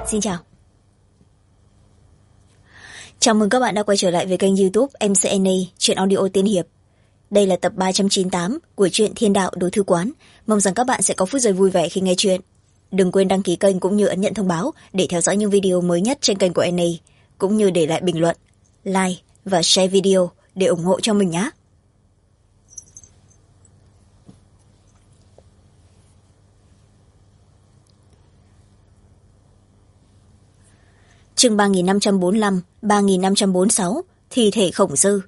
Xin chào. Chào mừng các bạn đã quay trở lại với kênh YouTube MCNA Truyện Audio Tiên Hiệp. Đây là tập 398 của truyện Thiên Đạo Đồ Thư Quán. Mong rằng các bạn sẽ có phút giây vui vẻ khi nghe chuyện. Đừng quên đăng ký kênh cũng như ấn nhận thông báo để theo dõi những video mới nhất trên kênh của NA, cũng như để lại bình luận, like và share video để ủng hộ cho mình nhé. Chương 3545, 3546, Thi thể khổng dư.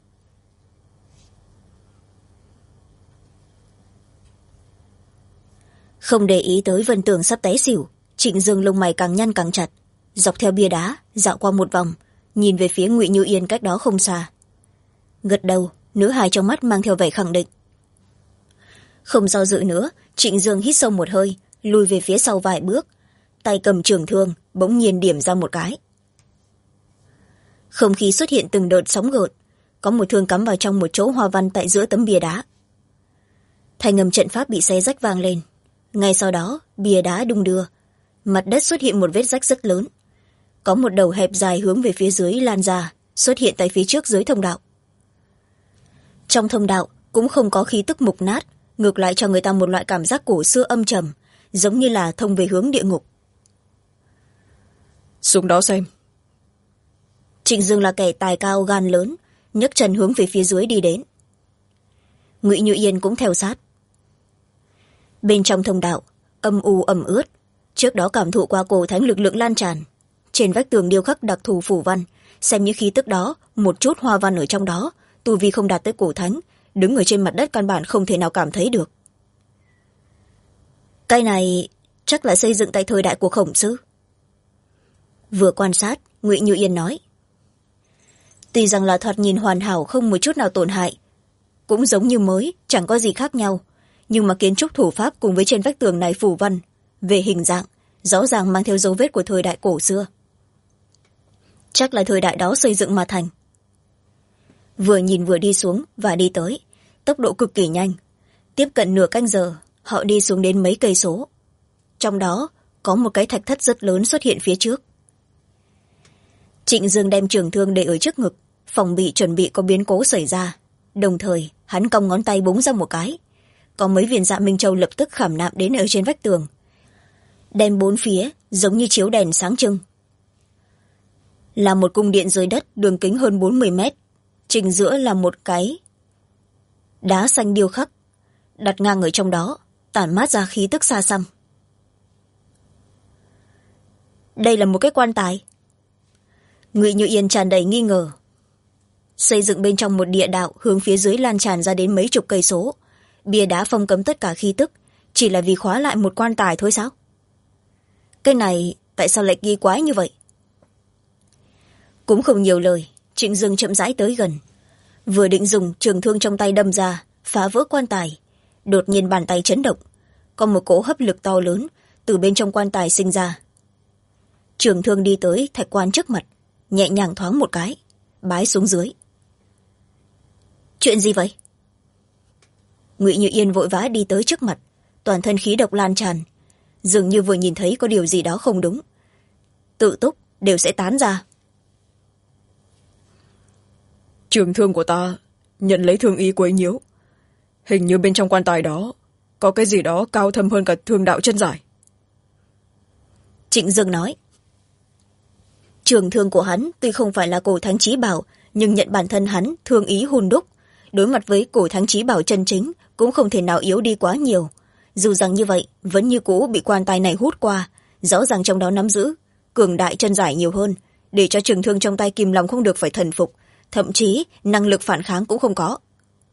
Không để ý tới Vân Tường sắp té xỉu, Trịnh Dương lông mày càng nhăn càng chặt, dọc theo bia đá dạo qua một vòng, nhìn về phía Ngụy Như Yên cách đó không xa. Gật đầu, nữ hài trong mắt mang theo vẻ khẳng định. Không do dự nữa, Trịnh Dương hít sâu một hơi, lùi về phía sau vài bước, tay cầm trường thương bỗng nhiên điểm ra một cái. Không khí xuất hiện từng đợt sóng gợn, có một thương cắm vào trong một chỗ hoa văn tại giữa tấm bia đá. Thanh âm trận pháp bị xé rách vang lên. Ngay sau đó bia đá đung đưa, mặt đất xuất hiện một vết rách rất lớn, có một đầu hẹp dài hướng về phía dưới lan ra, xuất hiện tại phía trước dưới thông đạo. Trong thông đạo cũng không có khí tức mục nát, ngược lại cho người ta một loại cảm giác cổ xưa âm trầm, giống như là thông về hướng địa ngục. Xuống đó xem. Trịnh Dương là kẻ tài cao gan lớn, nhấc chân hướng về phía dưới đi đến. Ngụy Như Yên cũng theo sát. Bên trong thông đạo âm u ẩm ướt, trước đó cảm thụ qua cổ thánh lực lượng lan tràn, trên vách tường điêu khắc đặc thù phủ văn, xem như khí tức đó, một chút hoa văn ở trong đó, tu vi không đạt tới cổ thánh, đứng ở trên mặt đất căn bản không thể nào cảm thấy được. Cái này chắc là xây dựng tại thời đại của Khổng Sư. Vừa quan sát, Ngụy Như Yên nói. Tuy rằng là thoạt nhìn hoàn hảo không một chút nào tổn hại, cũng giống như mới, chẳng có gì khác nhau, nhưng mà kiến trúc thủ pháp cùng với trên vách tường này phủ văn, về hình dạng, rõ ràng mang theo dấu vết của thời đại cổ xưa. Chắc là thời đại đó xây dựng mà thành. Vừa nhìn vừa đi xuống và đi tới, tốc độ cực kỳ nhanh. Tiếp cận nửa canh giờ, họ đi xuống đến mấy cây số. Trong đó, có một cái thạch thất rất lớn xuất hiện phía trước. Trịnh Dương đem trường thương để ở trước ngực, phòng bị chuẩn bị có biến cố xảy ra. Đồng thời, hắn cong ngón tay búng ra một cái. Có mấy viên dạ minh châu lập tức khảm nạm đến ở trên vách tường. Đem bốn phía, giống như chiếu đèn sáng trưng. Là một cung điện dưới đất, đường kính hơn 40 mét. Chính giữa là một cái đá xanh điêu khắc, đặt ngang ở trong đó, tản mát ra khí tức xa xăm. Đây là một cái quan tài. Ngụy Như Yên tràn đầy nghi ngờ. Xây dựng bên trong một địa đạo hướng phía dưới lan tràn ra đến mấy chục cây số, bia đá phong cấm tất cả khí tức, chỉ là vì khóa lại một quan tài thôi sao? Cái này tại sao lại kỳ quái như vậy? Cũng không nhiều lời, Trịnh Dương chậm rãi tới gần, vừa định dùng trường thương trong tay đâm ra phá vỡ quan tài, đột nhiên bàn tay chấn động, có một cỗ hấp lực to lớn từ bên trong quan tài sinh ra. Trường thương đi tới thạch quan trước mặt, nhẹ nhàng thoáng một cái, bái xuống dưới. Chuyện gì vậy? Ngụy Như Yên vội vã đi tới trước mặt, toàn thân khí độc lan tràn, dường như vừa nhìn thấy có điều gì đó không đúng, tự túc đều sẽ tán ra. Trường thương của ta nhận lấy thương ý quấy nhiễu, hình như bên trong quan tài đó có cái gì đó cao thâm hơn cả thương đạo chân giải. Trịnh Dương nói. Trường thương của hắn tuy không phải là cổ thánh chí bảo, nhưng nhận bản thân hắn thương ý hun đúc, đối mặt với cổ thánh chí bảo chân chính cũng không thể nào yếu đi quá nhiều. Dù rằng như vậy vẫn như cũ bị quan tài này hút qua, rõ ràng trong đó nắm giữ cường đại chân giải nhiều hơn, để cho trường thương trong tay kìm lòng không được phải thần phục, thậm chí năng lực phản kháng cũng không có.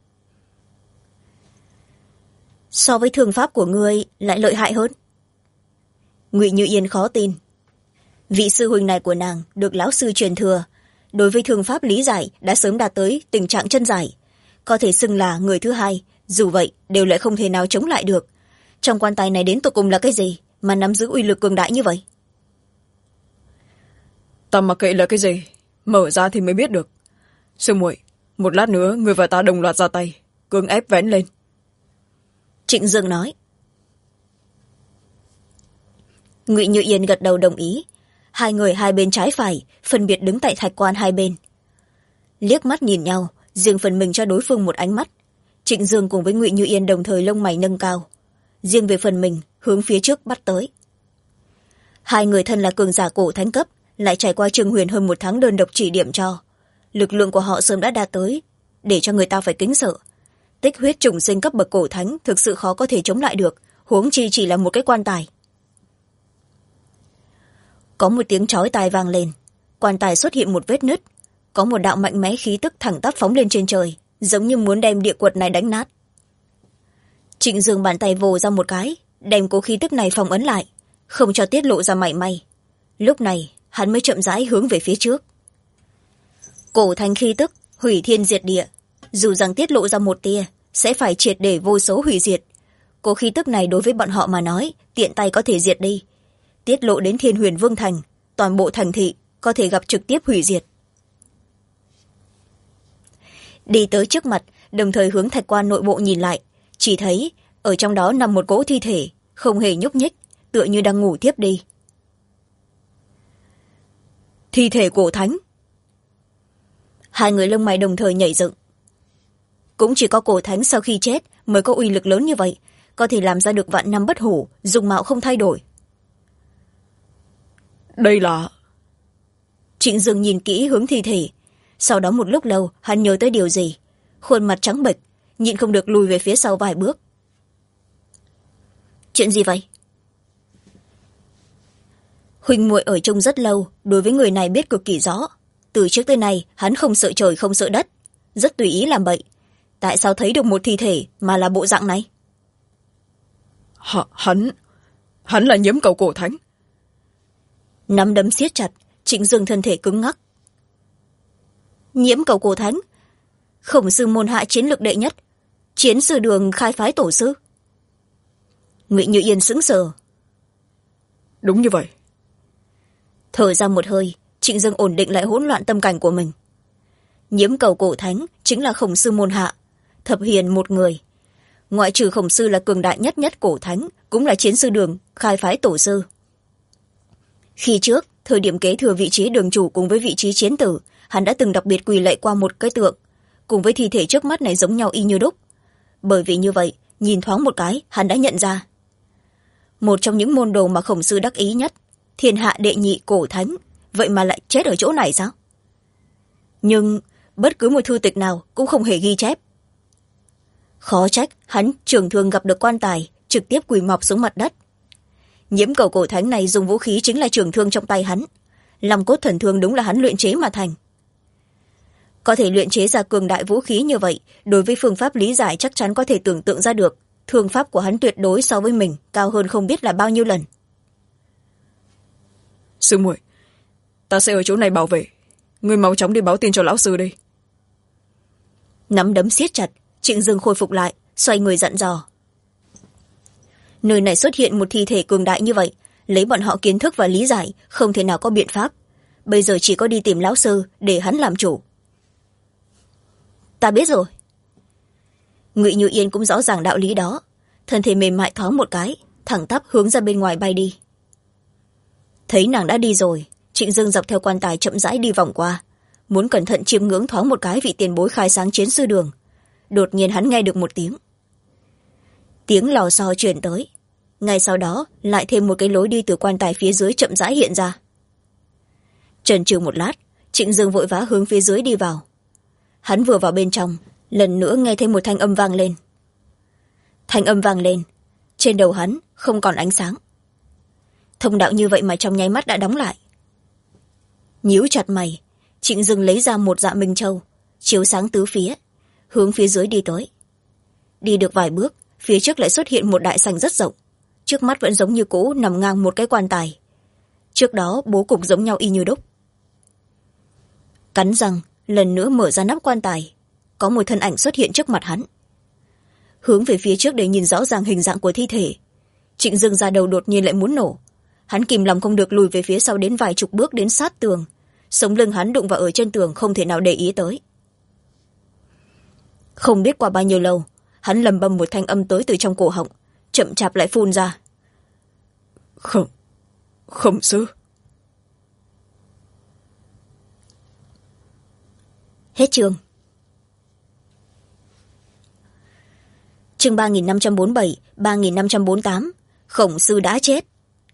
So với thương pháp của ngươi lại lợi hại hơn. Ngụy Như Yên khó tin. Vị sư huynh này của nàng được lão sư truyền thừa, đối với thương pháp lý giải đã sớm đạt tới tình trạng chân giải, có thể xưng là người thứ hai, dù vậy đều lại không thể nào chống lại được. Trong quan tài này đến tột cùng là cái gì mà nắm giữ uy lực cường đại như vậy? Ta mặc kệ là cái gì, mở ra thì mới biết được. Sư muội, một lát nữa người và ta đồng loạt ra tay, cưỡng ép vén lên. Trịnh Dương nói. Ngụy Như Yên gật đầu đồng ý, hai người hai bên trái phải phân biệt đứng tại thạch quan hai bên, liếc mắt nhìn nhau, riêng phần mình cho đối phương một ánh mắt. Trịnh Dương cùng với Ngụy Như Yên đồng thời lông mày nâng cao, riêng về phần mình hướng phía trước bắt tới. Hai người thân là cường giả cổ thánh cấp, lại trải qua Trương Huyền hơn một tháng đơn độc chỉ điểm cho, lực lượng của họ sớm đã đạt tới để cho người ta phải kính sợ. Tích huyết trùng sinh cấp bậc cổ thánh thực sự khó có thể chống lại được, huống chi chỉ là một cái quan tài. Có một tiếng chói tai vang lên, quan tài xuất hiện một vết nứt, có một đạo mạnh mẽ khí tức thẳng tắp phóng lên trên trời, giống như muốn đem địa quật này đánh nát. Trịnh Dương bàn tay vồ ra một cái, đem cố khí tức này phong ấn lại, không cho tiết lộ ra mảy may. Lúc này hắn mới chậm rãi hướng về phía trước. Cổ thánh khí tức hủy thiên diệt địa, dù rằng tiết lộ ra một tia sẽ phải triệt để vô số hủy diệt. Cố khí tức này đối với bọn họ mà nói tiện tay có thể diệt đi, tiết lộ đến Thiên Huyền Vương thành, toàn bộ thành thị có thể gặp trực tiếp hủy diệt. Đi tới trước mặt, đồng thời hướng thạch quan nội bộ nhìn lại, chỉ thấy ở trong đó nằm một cỗ thi thể, không hề nhúc nhích, tựa như đang ngủ thiếp đi. Thi thể cổ thánh. Hai người lông mày đồng thời nhảy dựng. Cũng chỉ có cổ thánh sau khi chết mới có uy lực lớn như vậy, có thể làm ra được vạn năm bất hủ, dung mạo không thay đổi. Đây là... Trịnh Dương nhìn kỹ hướng thi thể, sau đó một lúc lâu hắn nhớ tới điều gì, khuôn mặt trắng bệch, nhịn không được lùi về phía sau vài bước. Chuyện gì vậy? Huynh muội ở chung rất lâu, đối với người này biết cực kỳ rõ. Từ trước tới nay hắn không sợ trời không sợ đất, rất tùy ý làm bậy. Tại sao thấy được một thi thể mà là bộ dạng này? Hắn là Nhiễm Cầu cổ thánh. Nắm đấm siết chặt, Trịnh Dương thân thể cứng ngắc. Nhiễm Cầu cổ thánh, Khổng sư môn hạ chiến lược đệ nhất, chiến sư đường khai phái tổ sư. Ngụy Như Yên sững sờ. Đúng như vậy. Thở ra một hơi, Trịnh Dương ổn định lại hỗn loạn tâm cảnh của mình. Nhiễm Cầu cổ thánh chính là Khổng sư môn hạ, thập hiền một người. Ngoại trừ Khổng sư là cường đại nhất nhất cổ thánh, cũng là chiến sư đường khai phái tổ sư. Khi trước, thời điểm kế thừa vị trí đường chủ cùng với vị trí chiến tử, hắn đã từng đặc biệt quỳ lạy qua một cái tượng, cùng với thi thể trước mắt này giống nhau y như đúc. Bởi vì như vậy, nhìn thoáng một cái, hắn đã nhận ra. Một trong những môn đồ mà Khổng sư đắc ý nhất, thiên hạ đệ nhị cổ thánh, vậy mà lại chết ở chỗ này sao? Nhưng bất cứ một thư tịch nào cũng không hề ghi chép. Khó trách hắn trường thương gặp được quan tài, trực tiếp quỳ mọp xuống mặt đất. Nhiễm Cầu cổ thánh này dùng vũ khí chính là trường thương trong tay hắn. Long cốt thần thương đúng là hắn luyện chế mà thành. Có thể luyện chế ra cường đại vũ khí như vậy, đối với phương pháp lý giải chắc chắn có thể tưởng tượng ra được, thương pháp của hắn tuyệt đối so với mình cao hơn không biết là bao nhiêu lần. Sư muội, ta sẽ ở chỗ này bảo vệ, ngươi mau chóng đi báo tin cho lão sư đi. Nắm đấm siết chặt, Trịnh Dương khôi phục lại, xoay người dặn dò. Nơi này xuất hiện một thi thể cường đại như vậy, lấy bọn họ kiến thức và lý giải không thể nào có biện pháp, bây giờ chỉ có đi tìm lão sư để hắn làm chủ. Ta biết rồi. Ngụy Như Yên cũng rõ ràng đạo lý đó, thân thể mềm mại thoáng một cái, thẳng tắp hướng ra bên ngoài bay đi. Thấy nàng đã đi rồi, Trịnh Dương dọc theo quan tài chậm rãi đi vòng qua, muốn cẩn thận chiêm ngưỡng thoáng một cái vị tiền bối khai sáng chiến sư đường. Đột nhiên hắn nghe được một tiếng lò xo truyền tới, ngay sau đó lại thêm một cái lối đi từ quan tài phía dưới chậm rãi hiện ra. Chần chừ một lát, Trịnh Dương vội vã hướng phía dưới đi vào. Hắn vừa vào bên trong, lần nữa nghe thêm một thanh âm vang lên. Thanh âm vang lên, trên đầu hắn không còn ánh sáng. Thông đạo như vậy mà trong nháy mắt đã đóng lại. Nhíu chặt mày, Trịnh Dương lấy ra một dạ minh châu, chiếu sáng tứ phía, hướng phía dưới đi tới. Đi được vài bước, phía trước lại xuất hiện một đại sảnh rất rộng, trước mắt vẫn giống như cũ nằm ngang một cái quan tài. Trước đó bố cục giống nhau y như đúc. Cắn răng, lần nữa mở ra nắp quan tài, có một thân ảnh xuất hiện trước mặt hắn. Hướng về phía trước để nhìn rõ ràng hình dạng của thi thể, Trịnh Dương ra đầu đột nhiên lại muốn nổ. Hắn kìm lòng không được lùi về phía sau đến vài chục bước đến sát tường, sống lưng hắn đụng vào ở trên tường không thể nào để ý tới. Không biết qua bao nhiêu lâu, hắn lầm bầm một thanh âm tới từ trong cổ họng, chậm chạp lại phun ra. Khổng sư. Hết chương. Chương 3547, 3548. Khổng sư đã chết.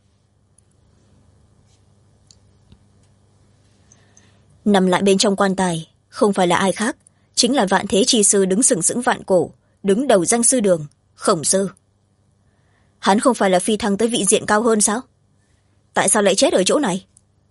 Nằm lại bên trong quan tài không phải là ai khác, chính là Vạn Thế Chi Sư đứng sừng sững vạn cổ, đứng đầu danh sư đường, Khổng sư. Hắn không phải là phi thăng tới vị diện cao hơn sao? Tại sao lại chết ở chỗ này?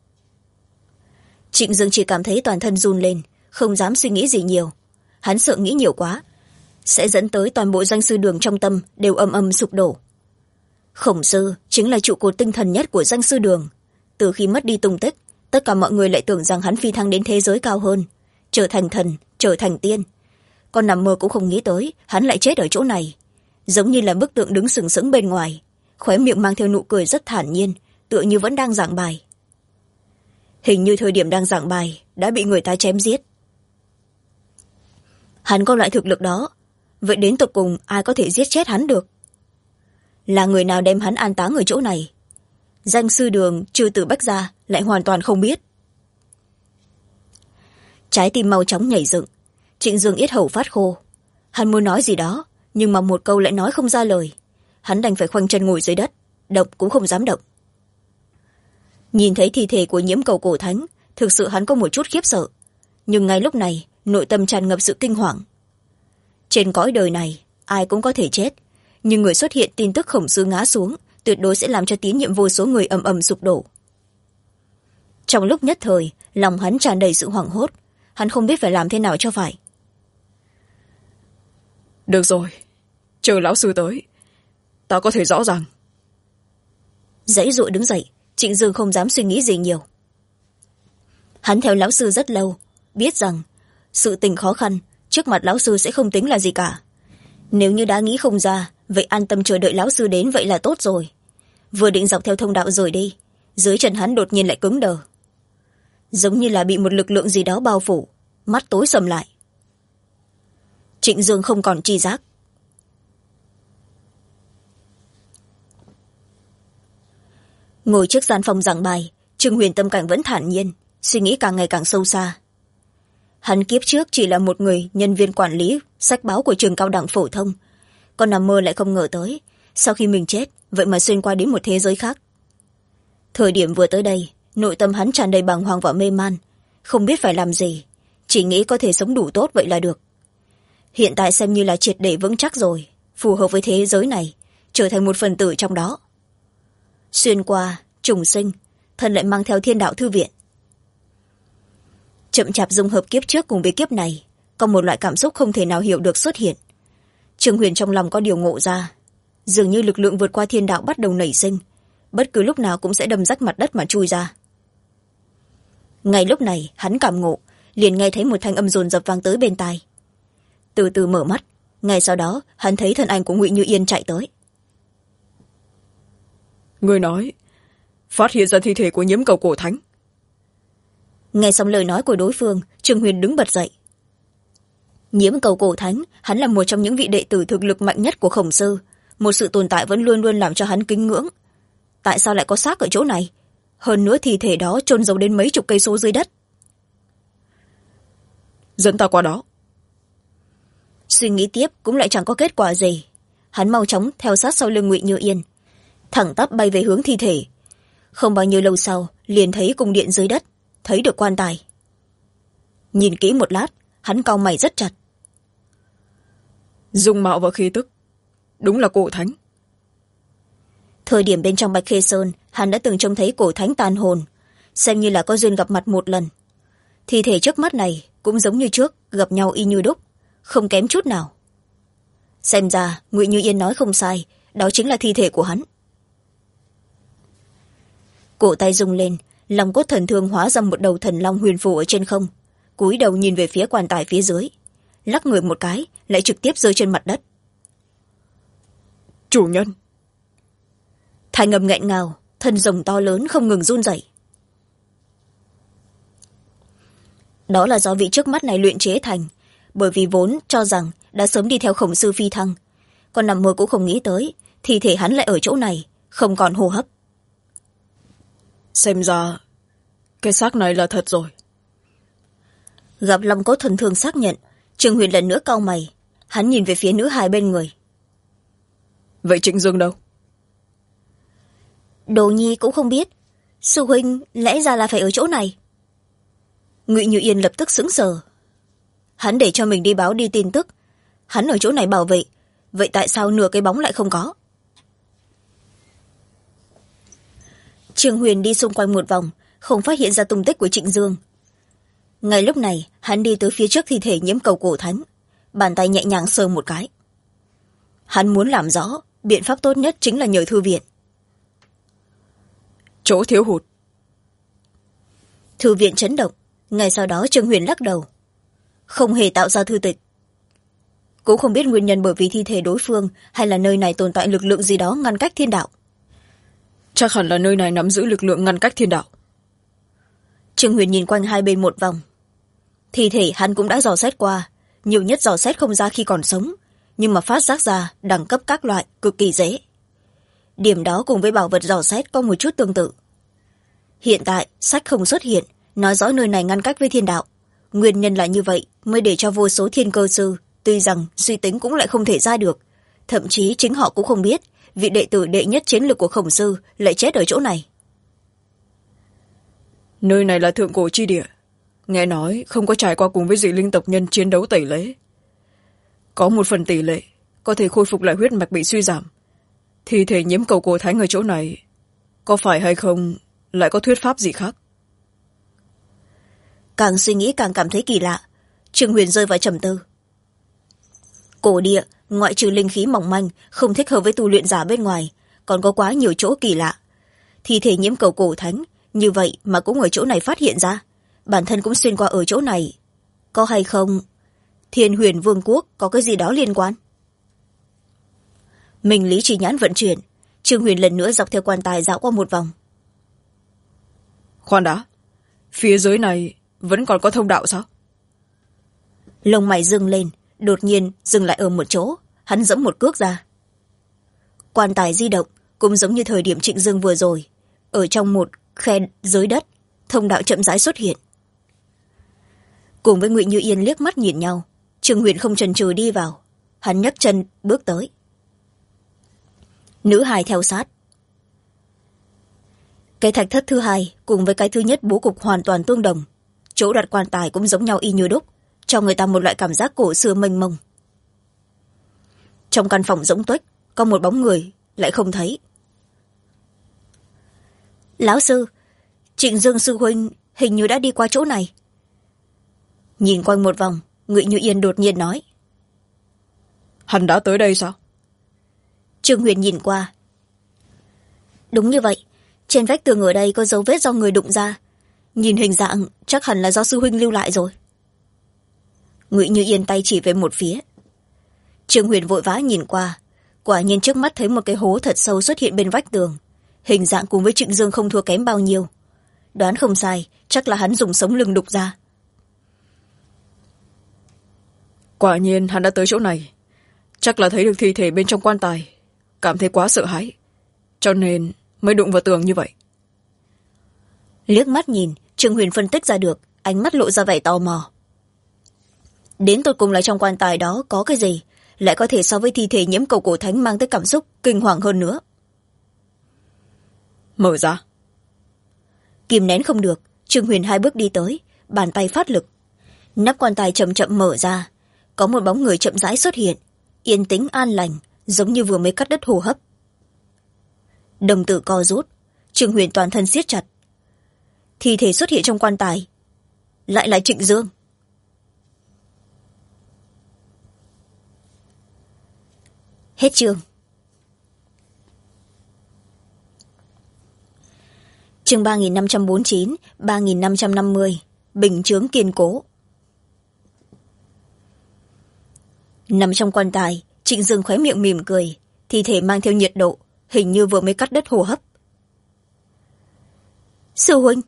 Trịnh Dương chỉ cảm thấy toàn thân run lên, không dám suy nghĩ gì nhiều. Hắn sợ nghĩ nhiều quá sẽ dẫn tới toàn bộ danh sư đường trong tâm đều ầm ầm sụp đổ. Khổng sư chính là trụ cột tinh thần nhất của danh sư đường. Từ khi mất đi tung tích, tất cả mọi người lại tưởng rằng hắn phi thăng đến thế giới cao hơn, trở thành thần, trở thành tiên. Còn nằm mơ cũng không nghĩ tới hắn lại chết ở chỗ này, giống như là bức tượng đứng sừng sững bên ngoài, khóe miệng mang theo nụ cười rất thản nhiên, tựa như vẫn đang giảng bài. Hình như thời điểm đang giảng bài đã bị người ta chém giết. Hắn có loại thực lực đó, vậy đến tột cùng ai có thể giết chết hắn được? Là người nào đem hắn an táng ở chỗ này? Danh sư đường trừ từ Bách gia lại hoàn toàn không biết. Trái tim mau chóng nhảy dựng, Trịnh Dương yết hầu phát khô. Hắn muốn nói gì đó, nhưng mà một câu lại nói không ra lời. Hắn đành phải khoanh chân ngồi dưới đất, động cũng không dám động. Nhìn thấy thi thể của Nhiễm Cầu Cổ Thánh, thực sự hắn có một chút khiếp sợ, nhưng ngay lúc này nội tâm tràn ngập sự kinh hoàng. Trên cõi đời này ai cũng có thể chết, nhưng người xuất hiện tin tức Khổng sư ngã xuống tuyệt đối sẽ làm cho tín nhiệm vô số người ầm ầm sụp đổ. Trong lúc nhất thời lòng hắn tràn đầy sự hoảng hốt, hắn không biết phải làm thế nào cho phải. Được rồi, chờ lão sư tới ta có thể rõ ràng. Giãy giụa đứng dậy, Trịnh Dương không dám suy nghĩ gì nhiều. Hắn theo lão sư rất lâu, biết rằng sự tình khó khăn trước mặt lão sư sẽ không tính là gì cả. Nếu như đã nghĩ không ra, vậy an tâm chờ đợi lão sư đến vậy là tốt rồi. Vừa định dọc theo thông đạo rời đi, dưới chân hắn đột nhiên lại cứng đờ, giống như là bị một lực lượng gì đó bao phủ, mắt tối sầm lại. Trịnh Dương không còn tri giác. Ngồi trước gian phòng giảng bài, Trương Huyền tâm cảnh vẫn thản nhiên, suy nghĩ càng ngày càng sâu xa. Hắn kiếp trước chỉ là một người nhân viên quản lý sách báo của trường cao đẳng phổ thông, còn nằm mơ lại không ngờ tới sau khi mình chết vậy mà xuyên qua đến một thế giới khác. Thời điểm vừa tới đây, nội tâm hắn tràn đầy bàng hoàng và mê man, không biết phải làm gì, chỉ nghĩ có thể sống đủ tốt vậy là được. Hiện tại xem như là triệt để vững chắc rồi, phù hợp với thế giới này, trở thành một phần tử trong đó. Xuyên qua trùng sinh, thân lại mang theo Thiên Đạo Thư viện. Chậm chạp dung hợp kiếp trước cùng với kiếp này, có một loại cảm xúc không thể nào hiểu được xuất hiện. Trương Huyền trong lòng có điều ngộ ra, dường như lực lượng vượt qua thiên đạo bắt đầu nảy sinh, bất cứ lúc nào cũng sẽ đâm rách mặt đất mà chui ra. Ngay lúc này hắn cảm ngộ, liền nghe thấy một thanh âm dồn dập vang tới bên tai. Từ từ mở mắt, ngay sau đó hắn thấy thân ảnh của Ngụy Như Yên chạy tới. Người nói phát hiện ra thi thể của Nhiễm Cầu Cổ Thánh. Nghe xong lời nói của đối phương, Trương Huyền đứng bật dậy. Nhiễm Cầu Cổ Thánh, hắn là một trong những vị đệ tử thực lực mạnh nhất của Khổng sư, một sự tồn tại vẫn luôn luôn làm cho hắn kính ngưỡng. Tại sao lại có xác ở chỗ này? Hơn nữa thi thể đó chôn giấu đến mấy chục cây số dưới đất. Dẫn ta qua đó. Suy nghĩ tiếp cũng lại chẳng có kết quả gì. Hắn mau chóng theo sát sau lưng Ngụy Như Yên, thẳng tắp bay về hướng thi thể. Không bao nhiêu lâu sau liền thấy cung điện dưới đất, thấy được quan tài. Nhìn kỹ một lát, hắn cau mày rất chặt. Dung mạo và khí tức đúng là Cổ Thánh. Thời điểm bên trong Bạch Khê Sơn, hắn đã từng trông thấy Cổ Thánh tàn hồn, xem như là có duyên gặp mặt một lần. Thi thể trước mắt này cũng giống như trước, gặp nhau y như đúc, không kém chút nào. Xem ra Ngụy Như Yên nói không sai, đó chính là thi thể của hắn. Cổ tay rung lên, lòng cốt thần thương hóa ra một đầu thần long huyền phù ở trên không, cúi đầu nhìn về phía quan tài phía dưới, lắc người một cái lại trực tiếp rơi trên mặt đất. Chủ nhân. Thanh âm nghẹn ngào, thân rồng to lớn không ngừng run rẩy. Đó là do vị trước mắt này luyện chế thành, bởi vì vốn cho rằng đã sớm đi theo Khổng sư phi thăng, còn nằm mơ cũng không nghĩ tới thi thể hắn lại ở chỗ này, không còn hô hấp. Xem ra cái xác này là thật rồi. Gặp long cốt thuần thương xác nhận, Trương Huyền lần nữa cau mày. Hắn nhìn về phía nữ hài bên người. Vậy Trịnh Dương đâu? Đồ nhi cũng không biết. Sư huynh lẽ ra là phải ở chỗ này. Ngụy Như Yên lập tức sững sờ. Hắn để cho mình đi báo đi tin tức. Hắn ở chỗ này bảo vệ. Vậy tại sao nửa cái bóng lại không có? Trương Huyền đi xung quanh một vòng, không phát hiện ra tung tích của Trịnh Dương. Ngay lúc này, hắn đi tới phía trước thi thể Nhiễm Cầu Cổ Thánh, bàn tay nhẹ nhàng sờ một cái. Hắn muốn làm rõ, biện pháp tốt nhất chính là nhờ thư viện. Chỗ thiếu hụt. Thư viện chấn động, ngay sau đó Trương Huyền lắc đầu. Không hề tạo ra thư tịch. Cũng không biết nguyên nhân bởi vì thi thể đối phương hay là nơi này tồn tại lực lượng gì đó ngăn cách thiên đạo. Chắc hẳn là nơi này nắm giữ lực lượng ngăn cách thiên đạo. Trương Huyền nhìn quanh hai bên một vòng. Thi thể hắn cũng đã dò xét qua, nhiều nhất dò xét không ra khi còn sống, nhưng mà phát giác ra đẳng cấp các loại cực kỳ dễ. Điểm đó cùng với bảo vật dò xét có một chút tương tự. Hiện tại sách không xuất hiện, nói rõ nơi này ngăn cách với thiên đạo. Nguyên nhân là như vậy mới để cho vô số thiên cơ sư, tuy rằng suy tính cũng lại không thể ra được, thậm chí chính họ cũng không biết vị đệ tử đệ nhất chiến lược của Khổng sư lại chết ở chỗ này. Nơi này là thượng cổ chi địa, nghe nói không có trải qua cùng với dị linh tộc nhân chiến đấu tẩy lễ. Có một phần tỷ lệ có thể khôi phục lại huyết mạch bị suy giảm. Thi thể Nhiễm Cầu Cổ Thánh ở chỗ này có phải hay không lại có thuyết pháp gì khác? Càng suy nghĩ càng cảm thấy kỳ lạ. Trương Huyền rơi vào trầm tư. Cổ địa ngoại trừ linh khí mỏng manh không thích hợp với tu luyện giả bên ngoài, còn có quá nhiều chỗ kỳ lạ. Thi thể Nhiễm Cầu Cổ Thánh như vậy mà cũng ở chỗ này phát hiện ra, bản thân cũng xuyên qua ở chỗ này, có hay không Thiên Huyền Vương quốc có cái gì đó liên quan? Mình lý trí nhãn vận chuyển, Trương Huyền lần nữa dọc theo quan tài dạo qua một vòng. Khoan đã, phía dưới này vẫn còn có thông đạo sao? Lông mày dâng lên, đột nhiên dừng lại ở một chỗ, hắn giẫm một cước ra. Quan tài di động cũng giống như thời điểm Trịnh Dương vừa rồi, ở trong một khe dưới đất, thông đạo chậm rãi xuất hiện. Cùng với Ngụy Như Yên liếc mắt nhìn nhau, Trương Huyền không chần chừ đi vào, hắn nhấc chân bước tới. Nữ hài theo sát. Cái thạch thất thứ hai cùng với cái thứ nhất bố cục hoàn toàn tương đồng, chỗ đặt quan tài cũng giống nhau y như đúc, cho người ta một loại cảm giác cổ xưa mênh mông. Trong căn phòng rỗng tuếch có một bóng người lại không thấy. Lão sư, Trịnh Dương sư huynh hình như đã đi qua chỗ này. Nhìn quanh một vòng, Ngụy Như Yên đột nhiên nói. Hắn đã tới đây sao? Trương Huyền nhìn qua. Đúng như vậy, trên vách tường ở đây có dấu vết do người đụng ra, nhìn hình dạng chắc hẳn là do sư huynh lưu lại rồi. Ngụy Như Yên tay chỉ về một phía. Trương Huyền vội vã nhìn qua, quả nhiên trước mắt thấy một cái hố thật sâu xuất hiện bên vách tường, hình dạng cùng với Trịnh Dương không thua kém bao nhiêu. Đoán không sai, chắc là hắn dùng sống lưng đục ra. Quả nhiên hắn đã tới chỗ này, chắc là thấy được thi thể bên trong quan tài, cảm thấy quá sợ hãi, cho nên mới đụng vào tường như vậy. Liếc mắt nhìn, Trương Huyền phân tích ra được, ánh mắt lộ ra vẻ tò mò. Đến tột cùng là trong quan tài đó có cái gì lại có thể so với thi thể Nhiễm Cầu Cổ Thánh mang tới cảm xúc kinh hoàng hơn nữa? Mở ra. Kìm nén không được, Trương Huyền hai bước đi tới, bàn tay phát lực, nắp quan tài chậm chậm mở ra, có một bóng người chậm rãi xuất hiện, yên tĩnh an lành, giống như vừa mới cắt đứt hô hấp. Đồng tử co rút, Trương Huyền toàn thân siết chặt. Thi thể xuất hiện trong quan tài lại là Trịnh Dương. Hết chương. Chương 3549, 3550, bình chướng kiên cố. Nằm trong quan tài, Trịnh Dương khóe miệng mỉm cười, thi thể mang theo nhiệt độ, hình như vừa mới cắt đứt hô hấp. Sư huynh.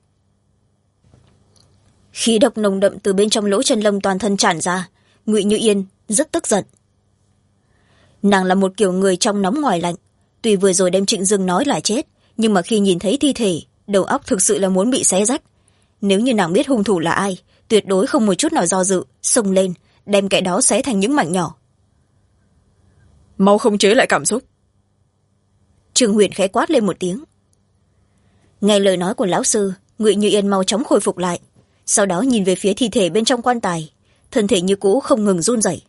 Khí độc nồng đậm từ bên trong lỗ chân lông toàn thân tràn ra, Ngụy Như Yên rất tức giận. Nàng là một kiểu người trong nóng ngoài lạnh, tuy vừa rồi đem Trịnh Dương nói là chết, nhưng mà khi nhìn thấy thi thể, đầu óc thực sự là muốn bị xé rách. Nếu như nàng biết hung thủ là ai, tuyệt đối không một chút nào do dự, xông lên đem kẻ đó xé thành những mảnh nhỏ. Mau khống chế lại cảm xúc. Trương Huyền khẽ quát lên một tiếng. Nghe lời nói của lão sư, Ngụy Như Yên mau chóng khôi phục lại, sau đó nhìn về phía thi thể bên trong quan tài, thân thể như cũ không ngừng run rẩy.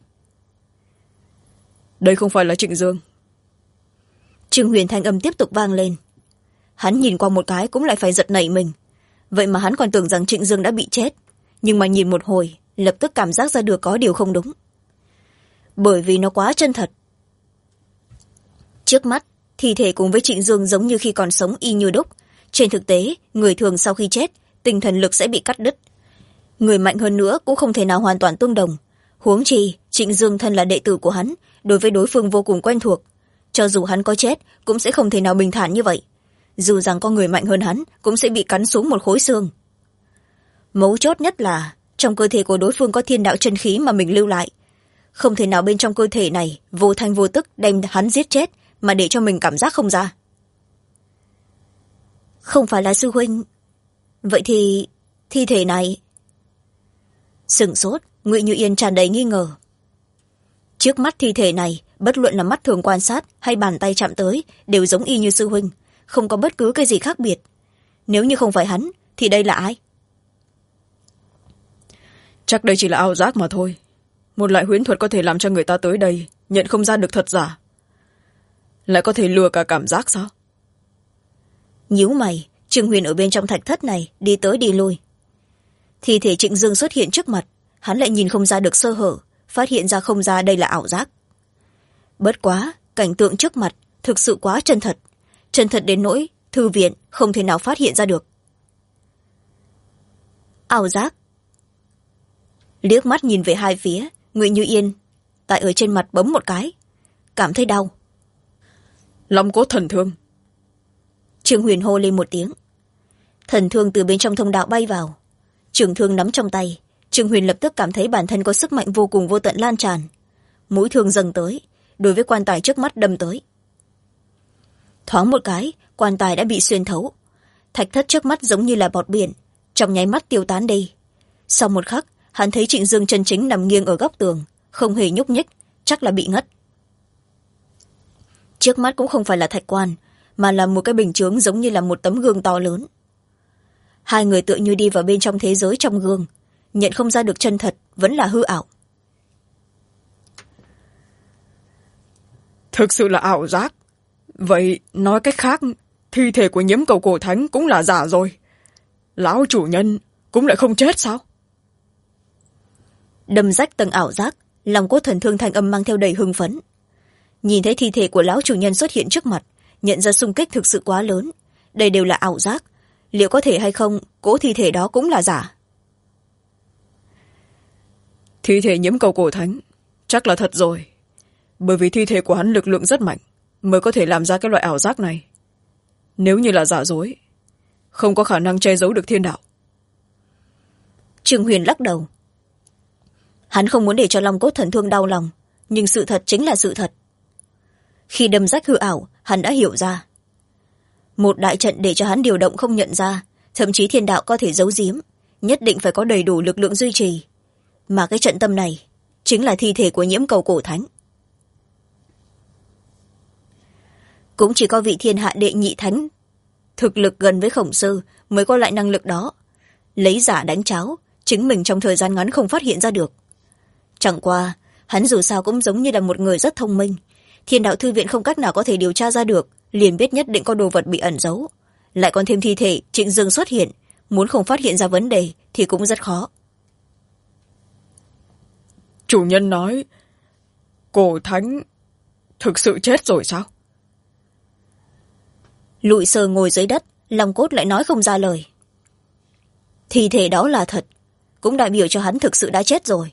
Đây không phải là Trịnh Dương. Trương Huyền thanh âm tiếp tục vang lên. Hắn nhìn qua một cái cũng lại phải giật nảy mình, vậy mà hắn còn tưởng rằng Trịnh Dương đã bị chết, nhưng mà nhìn một hồi lập tức cảm giác ra được có điều không đúng, bởi vì nó quá chân thật. Trước mắt thi thể cùng với Trịnh Dương giống như khi còn sống y như đúc. Trên thực tế, người thường sau khi chết tinh thần lực sẽ bị cắt đứt, người mạnh hơn nữa cũng không thể nào hoàn toàn tương đồng. Huống chi Trịnh Dương thân là đệ tử của hắn, đối với đối phương vô cùng quen thuộc, cho dù hắn có chết cũng sẽ không thể nào bình thản như vậy. Dù rằng có người mạnh hơn hắn cũng sẽ bị cắn xuống một khối xương. Mấu chốt nhất là trong cơ thể của đối phương có thiên đạo chân khí mà mình lưu lại, không thể nào bên trong cơ thể này vô thanh vô tức đem hắn giết chết mà để cho mình cảm giác không ra. Không phải là sư huynh, vậy thì thi thể này... Sửng sốt, Ngụy Như Yên tràn đầy nghi ngờ. Trước mắt thi thể này, bất luận là mắt thường quan sát hay bàn tay chạm tới đều giống y như sư huynh, không có bất cứ cái gì khác biệt. Nếu như không phải hắn thì đây là ai? Chắc đây chỉ là ảo giác mà thôi. Một loại huyễn thuật có thể làm cho người ta tới đây nhận không ra được thật giả, lại có thể lừa cả cảm giác sao? Nhíu mày, Trương Huyền ở bên trong thạch thất này đi tới đi lui. Thi thể Trịnh Dương xuất hiện trước mặt, hắn lại nhìn không ra được sơ hở, phát hiện ra không ra đây là ảo giác. Bất quá cảnh tượng trước mặt thực sự quá chân thật, chân thật đến nỗi thư viện không thể nào phát hiện ra được. Ảo giác. Liếc mắt nhìn về hai phía, Ngụy Như Yên tại ở trên mặt bấm một cái, cảm thấy đau. Long cốt thần thương. Trương Huyền hô lên một tiếng. Thần thương từ bên trong thông đạo bay vào, trường thương nắm trong tay. Trương Huyền lập tức cảm thấy bản thân có sức mạnh vô cùng vô tận lan tràn, mũi thương dâng tới, đối với quan tài trước mắt đâm tới. Thoáng một cái, quan tài đã bị xuyên thấu, thạch thất trước mắt giống như là bọt biển, trong nháy mắt tiêu tán đi. Sau một khắc, hắn thấy Trịnh Dương chân chính nằm nghiêng ở góc tường, không hề nhúc nhích, chắc là bị ngất. Trước mắt cũng không phải là thạch quan, mà là một cái bình chướng giống như là một tấm gương to lớn. Hai người tựa như đi vào bên trong thế giới trong gương, nhận không ra được chân thật vẫn là hư ảo. Thực sự là ảo giác. Vậy nói cách khác, thi thể của Nhiễm Cầu Cổ Thánh cũng là giả rồi. Lão chủ nhân cũng lại không chết sao? Đâm rách tầng ảo giác, lòng cốt thần thương thanh âm mang theo đầy hưng phấn. Nhìn thấy thi thể của lão chủ nhân xuất hiện trước mặt, nhận ra xung kích thực sự quá lớn, đây đều là ảo giác, liệu có thể hay không cỗ thi thể đó cũng là giả? Thi thể Nhiễm Cầu Cổ Thánh chắc là thật rồi, bởi vì thi thể của hắn lực lượng rất mạnh mới có thể làm ra cái loại ảo giác này. Nếu như là giả dối, không có khả năng che giấu được thiên đạo. Trương Huyền lắc đầu. Hắn không muốn để cho Long cốt thần thương đau lòng, nhưng sự thật chính là sự thật. Khi đâm rách hư ảo, hắn đã hiểu ra. Một đại trận để cho hắn điều động không nhận ra, thậm chí thiên đạo có thể giấu giếm, nhất định phải có đầy đủ lực lượng duy trì. Mà cái trận tâm này chính là thi thể của Nhiễm Cầu Cổ Thánh. Cũng chỉ có vị thiên hạ đệ nhị thánh thực lực gần với Khổng Sư mới có lại năng lực đó, lấy giả đánh cháo, chứng minh trong thời gian ngắn không phát hiện ra được. Chẳng qua hắn dù sao cũng giống như là một người rất thông minh, thiên đạo thư viện không cách nào có thể điều tra ra được, liền biết nhất định có đồ vật bị ẩn giấu, lại còn thêm thi thể Trịnh Dương xuất hiện, muốn không phát hiện ra vấn đề thì cũng rất khó. Chủ nhân nói Cổ Thánh thực sự chết rồi sao? Lụi sờ ngồi dưới đất, Long cốt lại nói không ra lời. Thi thể đó là thật, cũng đại biểu cho hắn thực sự đã chết rồi.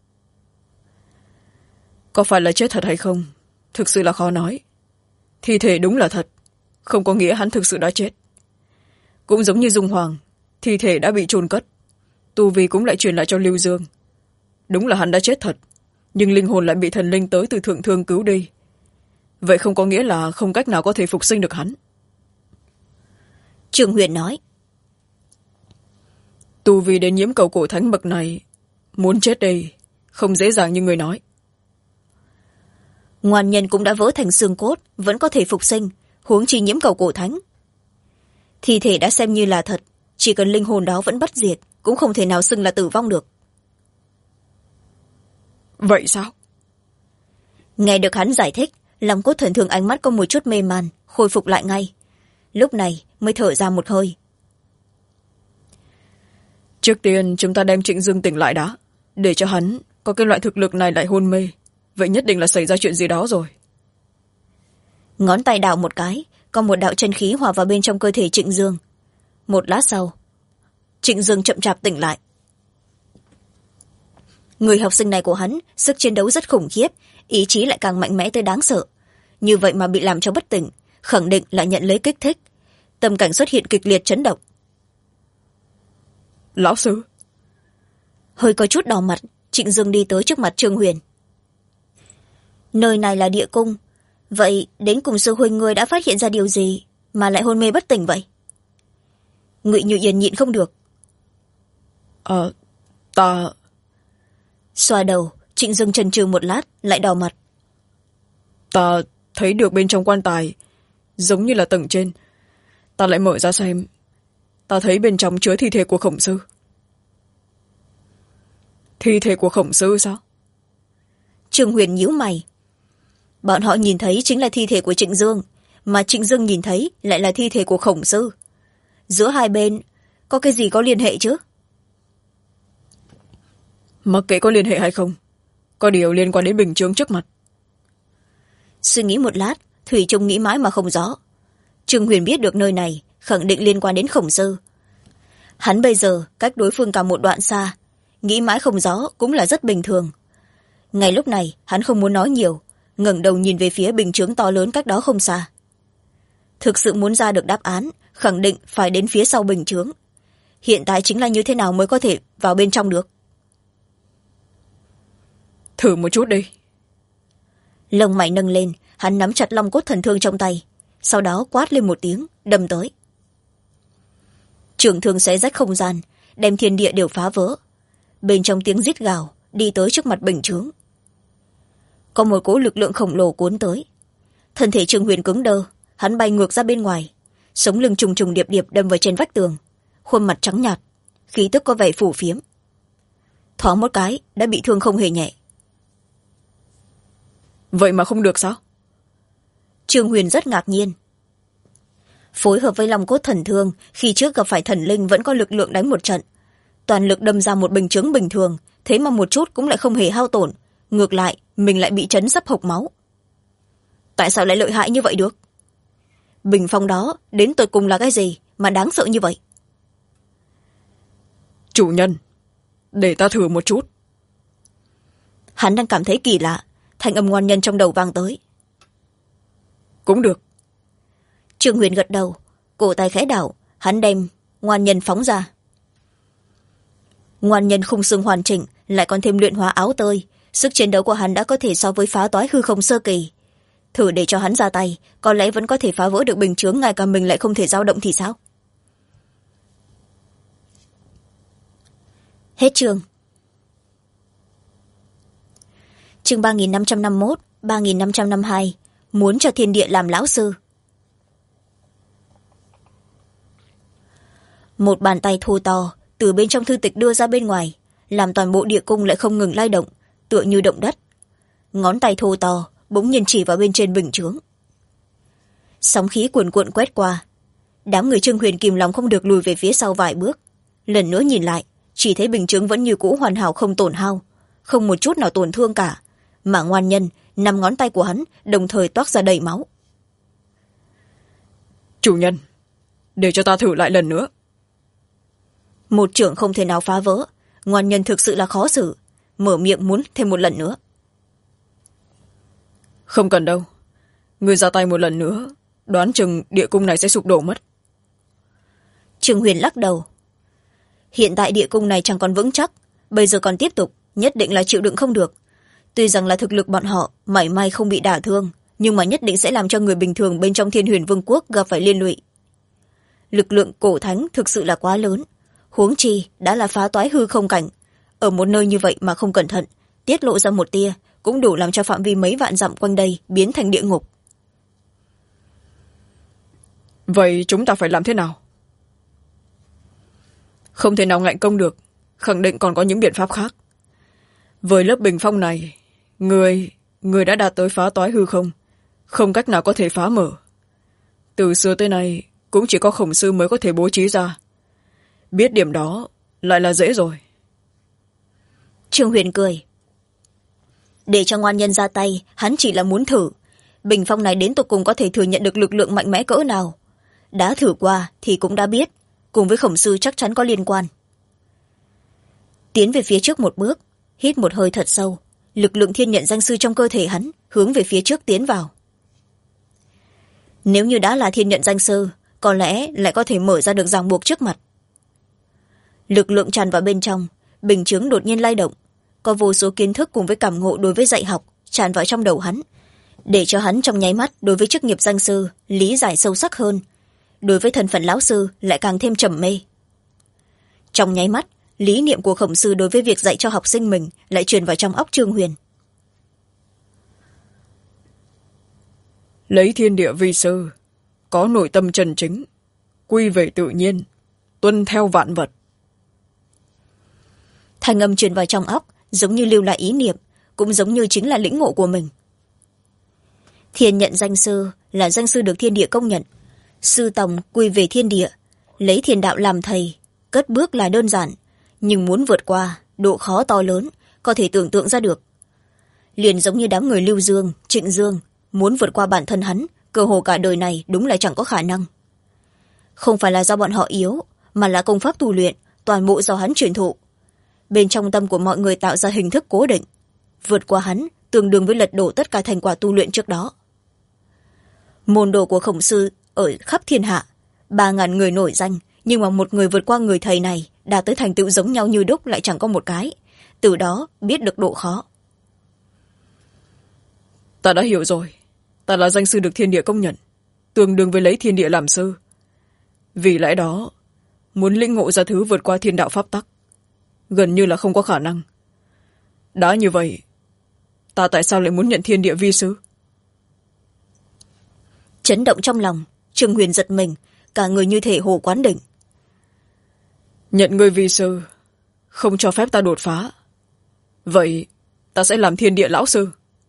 Có phải là chết thật hay không, thực sự là khó nói. Thi thể đúng là thật, không có nghĩa hắn thực sự đã chết. Cũng giống như Dung Hoàng, thi thể đã bị chôn cất, tu vi cũng lại truyền lại cho Lưu Dương. Đúng là hắn đã chết thật, nhưng linh hồn lại bị thần linh tới từ thượng thương cứu đi. Vậy không có nghĩa là không cách nào có thể phục sinh được hắn. Trương Huyền nói. tu vi đến nhiễm cầu cổ thánh bậc này, muốn chết đây không dễ dàng như người nói. Ngoan nhân cũng đã vỡ thành xương cốt, vẫn có thể phục sinh, huống chi nhiễm cầu cổ thánh. Thi thể đã xem như là thật, chỉ cần linh hồn đó vẫn bất diệt, cũng không thể nào xưng là tử vong được. Vậy sao? Nghe được hắn giải thích, lòng cốt thần thương ánh mắt có một chút mê man, khôi phục lại ngay. Lúc này mới thở ra một hơi. Trước tiên chúng ta đem Trịnh Dương tỉnh lại đã, để cho hắn có cái loại thực lực này lại hôn mê. Vậy nhất định là xảy ra chuyện gì đó rồi. Ngón tay đảo một cái, có một đạo chân khí hòa vào bên trong cơ thể Trịnh Dương. Một lát sau, Trịnh Dương chậm chạp tỉnh lại. Người học sinh này của hắn, sức chiến đấu rất khủng khiếp, ý chí lại càng mạnh mẽ tới đáng sợ. Như vậy mà bị làm cho bất tỉnh, khẳng định là nhận lấy kích thích. Tâm cảnh xuất hiện kịch liệt chấn động. Lão sư. Hơi có chút đỏ mặt, Trịnh Dương đi tới trước mặt Trương Huyền. Nơi này là địa cung, vậy đến cùng sư huynh ngươi đã phát hiện ra điều gì mà lại hôn mê bất tỉnh vậy? Ngụy Như Yên nhịn không được. Ta... Xoa đầu, Trịnh Dương chần chừ một lát, lại đỏ mặt. Ta thấy được bên trong quan tài, giống như là tầng trên. Ta lại mở ra xem. Ta thấy bên trong chứa thi thể của Khổng sư. Thi thể của Khổng sư sao? Trương Huyền nhíu mày. Bọn họ nhìn thấy chính là thi thể của Trịnh Dương, mà Trịnh Dương nhìn thấy lại là thi thể của Khổng sư. Giữa hai bên có cái gì có liên hệ chứ? Mặc kệ có liên hệ hay không, có điều liên quan đến bình chướng trước mặt. Suy nghĩ một lát, Thủy Trung nghĩ mãi mà không rõ. Trương Huyền biết được nơi này khẳng định liên quan đến Khổng sư. Hắn bây giờ cách đối phương cả một đoạn xa, nghĩ mãi không rõ cũng là rất bình thường. Ngay lúc này hắn không muốn nói nhiều, ngẩng đầu nhìn về phía bình chướng to lớn cách đó không xa. Thực sự muốn ra được đáp án, khẳng định phải đến phía sau bình chướng. Hiện tại chính là như thế nào mới có thể vào bên trong được? Thử một chút đi. Lông mày nâng lên, hắn nắm chặt long cốt thần thương trong tay, sau đó quát lên một tiếng, đâm tới. Trường thương xé rách không gian, đem thiên địa đều phá vỡ. Bên trong tiếng rít gào, đi tới trước mặt bình chướng. Có một cỗ lực lượng khổng lồ cuốn tới. Thân thể Trương Huyền cứng đơ, hắn bay ngược ra bên ngoài, sống lưng trùng trùng điệp điệp đâm vào trên vách tường, khuôn mặt trắng nhạt, khí tức có vẻ phủ phiếm. Thoáng một cái đã bị thương không hề nhẹ. Vậy mà không được sao? Trương Huyền rất ngạc nhiên. Phối hợp với long cốt thần thương, khi trước gặp phải thần linh vẫn có lực lượng đánh một trận, toàn lực đâm ra một bình chướng bình thường, thế mà một chút cũng lại không hề hao tổn, ngược lại mình lại bị chấn sắp hộc máu. Tại sao lại lợi hại như vậy được? Bình phong đó đến tột cùng là cái gì mà đáng sợ như vậy? Chủ nhân, để ta thử một chút. Hắn đang cảm thấy kỳ lạ, thanh âm ngoan nhân trong đầu vang tới. Cũng được. Trương Huyền gật đầu, cổ tay khẽ đảo, hắn đem ngoan nhân phóng ra. Ngoan nhân khung xương hoàn chỉnh, lại còn thêm luyện hóa áo tơi, sức chiến đấu của hắn đã có thể so với phá toái hư không sơ kỳ. Thử để cho hắn ra tay, có lẽ vẫn có thể phá vỡ được bình chướng, ngay cả mình lại không thể dao động thì sao? Hết chương. Chương 3551, 3552, muốn cho thiên địa làm lão sư. Một bàn tay thô to từ bên trong thư tịch đưa ra bên ngoài, làm toàn bộ địa cung lại không ngừng lay động, tựa như động đất. Ngón tay thô to bỗng nhiên chỉ vào bên trên bình chướng. Sóng khí cuồn cuộn quét qua. Đám người Trương Huyền kìm lòng không được lùi về phía sau vài bước. Lần nữa nhìn lại, chỉ thấy bình chướng vẫn như cũ hoàn hảo không tổn hao, không một chút nào tổn thương cả, mà ngoan nhân, 5 ngón tay của hắn đồng thời toát ra đầy máu. Chủ nhân, để cho ta thử lại lần nữa. Một chưởng không thể nào phá vỡ, ngoan nhân thực sự là khó xử, mở miệng muốn thêm một lần nữa. Không cần đâu, người ra tay một lần nữa, đoán chừng địa cung này sẽ sụp đổ mất. Trương Huyền lắc đầu. Hiện tại địa cung này chẳng còn vững chắc, bây giờ còn tiếp tục, nhất định là chịu đựng không được. Tuy rằng là thực lực bọn họ mảy may không bị đả thương, nhưng mà nhất định sẽ làm cho người bình thường bên trong Thiên Huyền Vương quốc gặp phải liên lụy. Lực lượng cổ thánh thực sự là quá lớn, huống chi đã là phá toái hư không cảnh, ở một nơi như vậy mà không cẩn thận tiết lộ ra một tia cũng đủ làm cho phạm vi mấy vạn dặm quanh đây biến thành địa ngục. Vậy chúng ta phải làm thế nào? Không thể nào ngạnh công được, khẳng định còn có những biện pháp khác. Với lớp bình phong này, người đã đạt tới phá toái hư không, không cách nào có thể phá mở. Từ xưa tới nay cũng chỉ có Khổng sư mới có thể bố trí ra. Biết điểm đó lại là dễ rồi. Trương Huyền cười. Để cho ngoan nhân ra tay, hắn chỉ là muốn thử bình phong này đến tột cùng có thể thừa nhận được lực lượng mạnh mẽ cỡ nào. Đã thử qua thì cũng đã biết, cùng với Khổng sư chắc chắn có liên quan. Tiến về phía trước một bước, hít một hơi thật sâu, lực lượng thiên nhận danh sư trong cơ thể hắn hướng về phía trước tiến vào. Nếu như đã là thiên nhận danh sư, có lẽ lại có thể mở ra được ràng buộc trước mặt. Lực lượng tràn vào bên trong, bình chướng đột nhiên lay động, có vô số kiến thức cùng với cảm ngộ đối với dạy học tràn vào trong đầu hắn, để cho hắn trong nháy mắt đối với chức nghiệp danh sư lý giải sâu sắc hơn, đối với thân phận lão sư lại càng thêm trầm mê. Trong nháy mắt, lý niệm của Khổng sư đối với việc dạy cho học sinh mình lại truyền vào trong óc Trương Huyền. Lấy thiên địa vi sư, có nội tâm chân chính, quy về tự nhiên, tuân theo vạn vật. Thanh âm truyền vào trong óc, giống như lưu lại ý niệm, cũng giống như chính là lĩnh ngộ của mình. Thiên nhận danh sư là danh sư được thiên địa công nhận, sư tòng quy về thiên địa, lấy thiên đạo làm thầy, cất bước là đơn giản, nhưng muốn vượt qua độ khó to lớn, có thể tưởng tượng ra được. Liền giống như đám người Lưu Dương, Trịnh Dương, muốn vượt qua bản thân hắn, cơ hồ cả đời này đúng là chẳng có khả năng. Không phải là do bọn họ yếu, mà là công pháp tu luyện toàn bộ do hắn truyền thụ. Bên trong tâm của mọi người tạo ra hình thức cố định, vượt qua hắn tương đương với lật đổ tất cả thành quả tu luyện trước đó. Môn đồ của Khổng sư ở khắp thiên hạ, 3.000 người nổi danh, nhưng mà một người vượt qua người thầy này đạt tới thành tựu giống nhau như đúc lại chẳng có một cái, từ đó biết được độ khó. Ta đã hiểu rồi, ta là danh sư được thiên địa công nhận, tương đương với lấy thiên địa làm sư. Vì lẽ đó, muốn lĩnh ngộ ra thứ vượt qua thiên đạo pháp tắc, gần như là không có khả năng. Đã như vậy, ta tại sao lại muốn nhận thiên địa vi sư? Chấn động trong lòng, Trương Huyền giật mình, cả người như thể hồ quán đỉnh. Nhận ngươi vi sư, không cho phép ta đột phá. Vậy, ta sẽ làm thiên địa lão sư.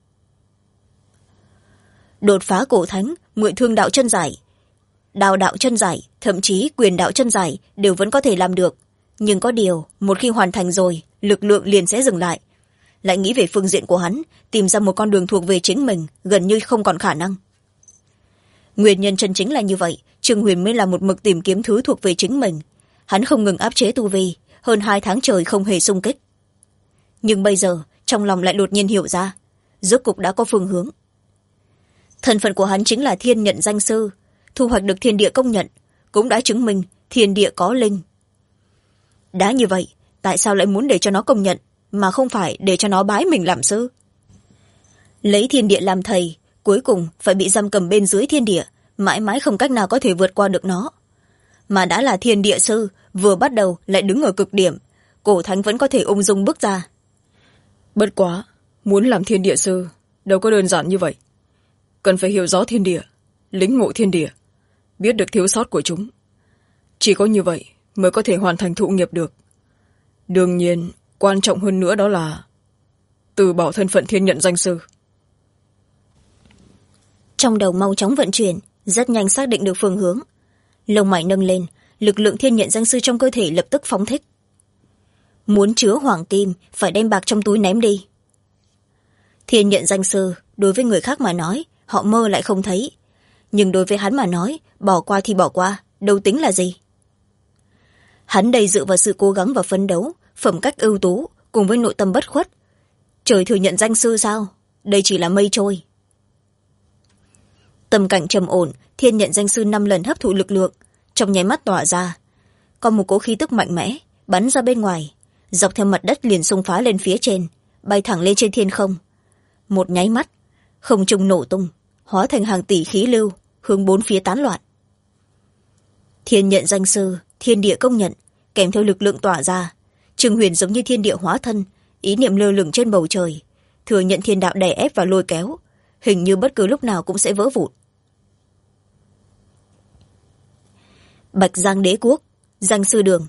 Đột phá cổ thánh, mượn thương đạo chân giải, đao đạo chân giải, thậm chí quyền đạo chân giải đều vẫn có thể làm được. Nhưng có điều, một khi hoàn thành rồi, lực lượng liền sẽ dừng lại. Lại nghĩ về phương diện của hắn, tìm ra một con đường thuộc về chính mình, gần như không còn khả năng. Nguyên nhân chân chính là như vậy, Trương Huyền mới là một mực tìm kiếm thứ thuộc về chính mình. Hắn không ngừng áp chế tu vi, hơn 2 tháng trời không hề xung kích. Nhưng bây giờ, trong lòng lại đột nhiên hiểu ra, rốt cục đã có phương hướng. Thân phận của hắn chính là thiên nhận danh sư, thu hoạch được thiên địa công nhận, cũng đã chứng minh thiên địa có linh. Đã như vậy, tại sao lại muốn để cho nó công nhận, mà không phải để cho nó bái mình làm sư? Lấy thiên địa làm thầy, cuối cùng phải bị giam cầm bên dưới thiên địa, mãi mãi không cách nào có thể vượt qua được nó. Mà đã là thiên địa sư, vừa bắt đầu lại đứng ở cực điểm, cổ thánh vẫn có thể ung dung bước ra. Bất quá, muốn làm thiên địa sư, đâu có đơn giản như vậy. Cần phải hiểu rõ thiên địa, lĩnh ngộ thiên địa, biết được thiếu sót của chúng. Chỉ có như vậy mới có thể hoàn thành thụ nghiệp được. Đương nhiên, quan trọng hơn nữa đó là từ bỏ thân phận thiên nhận danh sư. Trong đầu mau chóng vận chuyển, rất nhanh xác định được phương hướng. Lông mày nâng lên, lực lượng thiên nhận danh sư trong cơ thể lập tức phóng thích. Muốn chứa hoàng kim, phải đem bạc trong túi ném đi. Thiên nhận danh sư, đối với người khác mà nói, họ mơ lại không thấy. Nhưng đối với hắn mà nói, bỏ qua thì bỏ qua, đâu tính là gì. Hắn đây dựa vào sự cố gắng và phấn đấu, phẩm cách ưu tú, cùng với nội tâm bất khuất. Trời thừa nhận danh sư sao? Đây chỉ là mây trôi. Tâm cảnh trầm ổn, thiên nhận danh sư 5 lần hấp thụ lực lượng, trong nháy mắt tỏa ra. Có một cỗ khí tức mạnh mẽ, bắn ra bên ngoài, dọc theo mặt đất liền xung phá lên phía trên, bay thẳng lên trên thiên không. Một nháy mắt, không trung nổ tung, hóa thành hàng tỷ khí lưu, hướng 4 phía tán loạn. Thiên nhận danh sư, thiên địa công nhận, kèm theo lực lượng tỏa ra. Trương Huyền giống như thiên địa hóa thân, ý niệm lơ lửng trên bầu trời, thừa nhận thiên đạo đè ép và lôi kéo, hình như bất cứ lúc nào cũng sẽ vỡ vụn. Bạch Giang Đế Quốc, Danh Sư Đường.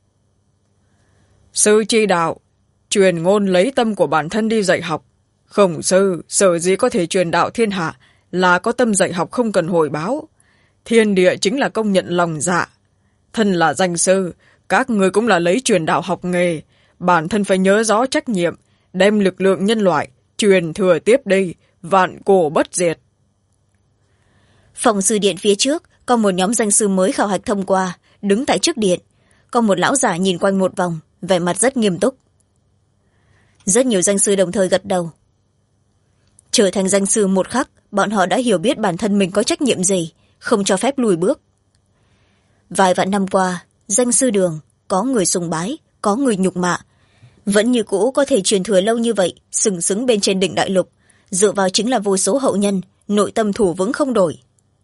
Sư chi đạo, truyền ngôn lấy tâm của bản thân đi dạy học. Khổng sư sở dĩ có thể truyền đạo thiên hạ là có tâm dạy học không cần hồi báo. Thiên địa chính là công nhận lòng dạ. Thân là danh sư, các người cũng là lấy truyền đạo học nghề. Bản thân phải nhớ rõ trách nhiệm, đem lực lượng nhân loại truyền thừa tiếp đi, vạn cổ bất diệt. Phòng sư điện phía trước có một nhóm danh sư mới khảo hạch thông qua, đứng tại trước điện. Có một lão giả nhìn quanh một vòng, vẻ mặt rất nghiêm túc. Rất nhiều danh sư đồng thời gật đầu. Trở thành danh sư một khắc, bọn họ đã hiểu biết bản thân mình có trách nhiệm gì, không cho phép lùi bước. Vài vạn năm qua, Danh Sư Đường có người sùng bái, có người nhục mạ, vẫn như cũ có thể truyền thừa lâu như vậy, sừng sững bên trên đỉnh đại lục, dựa vào chính là vô số hậu nhân, nội tâm thủ vững không đổi.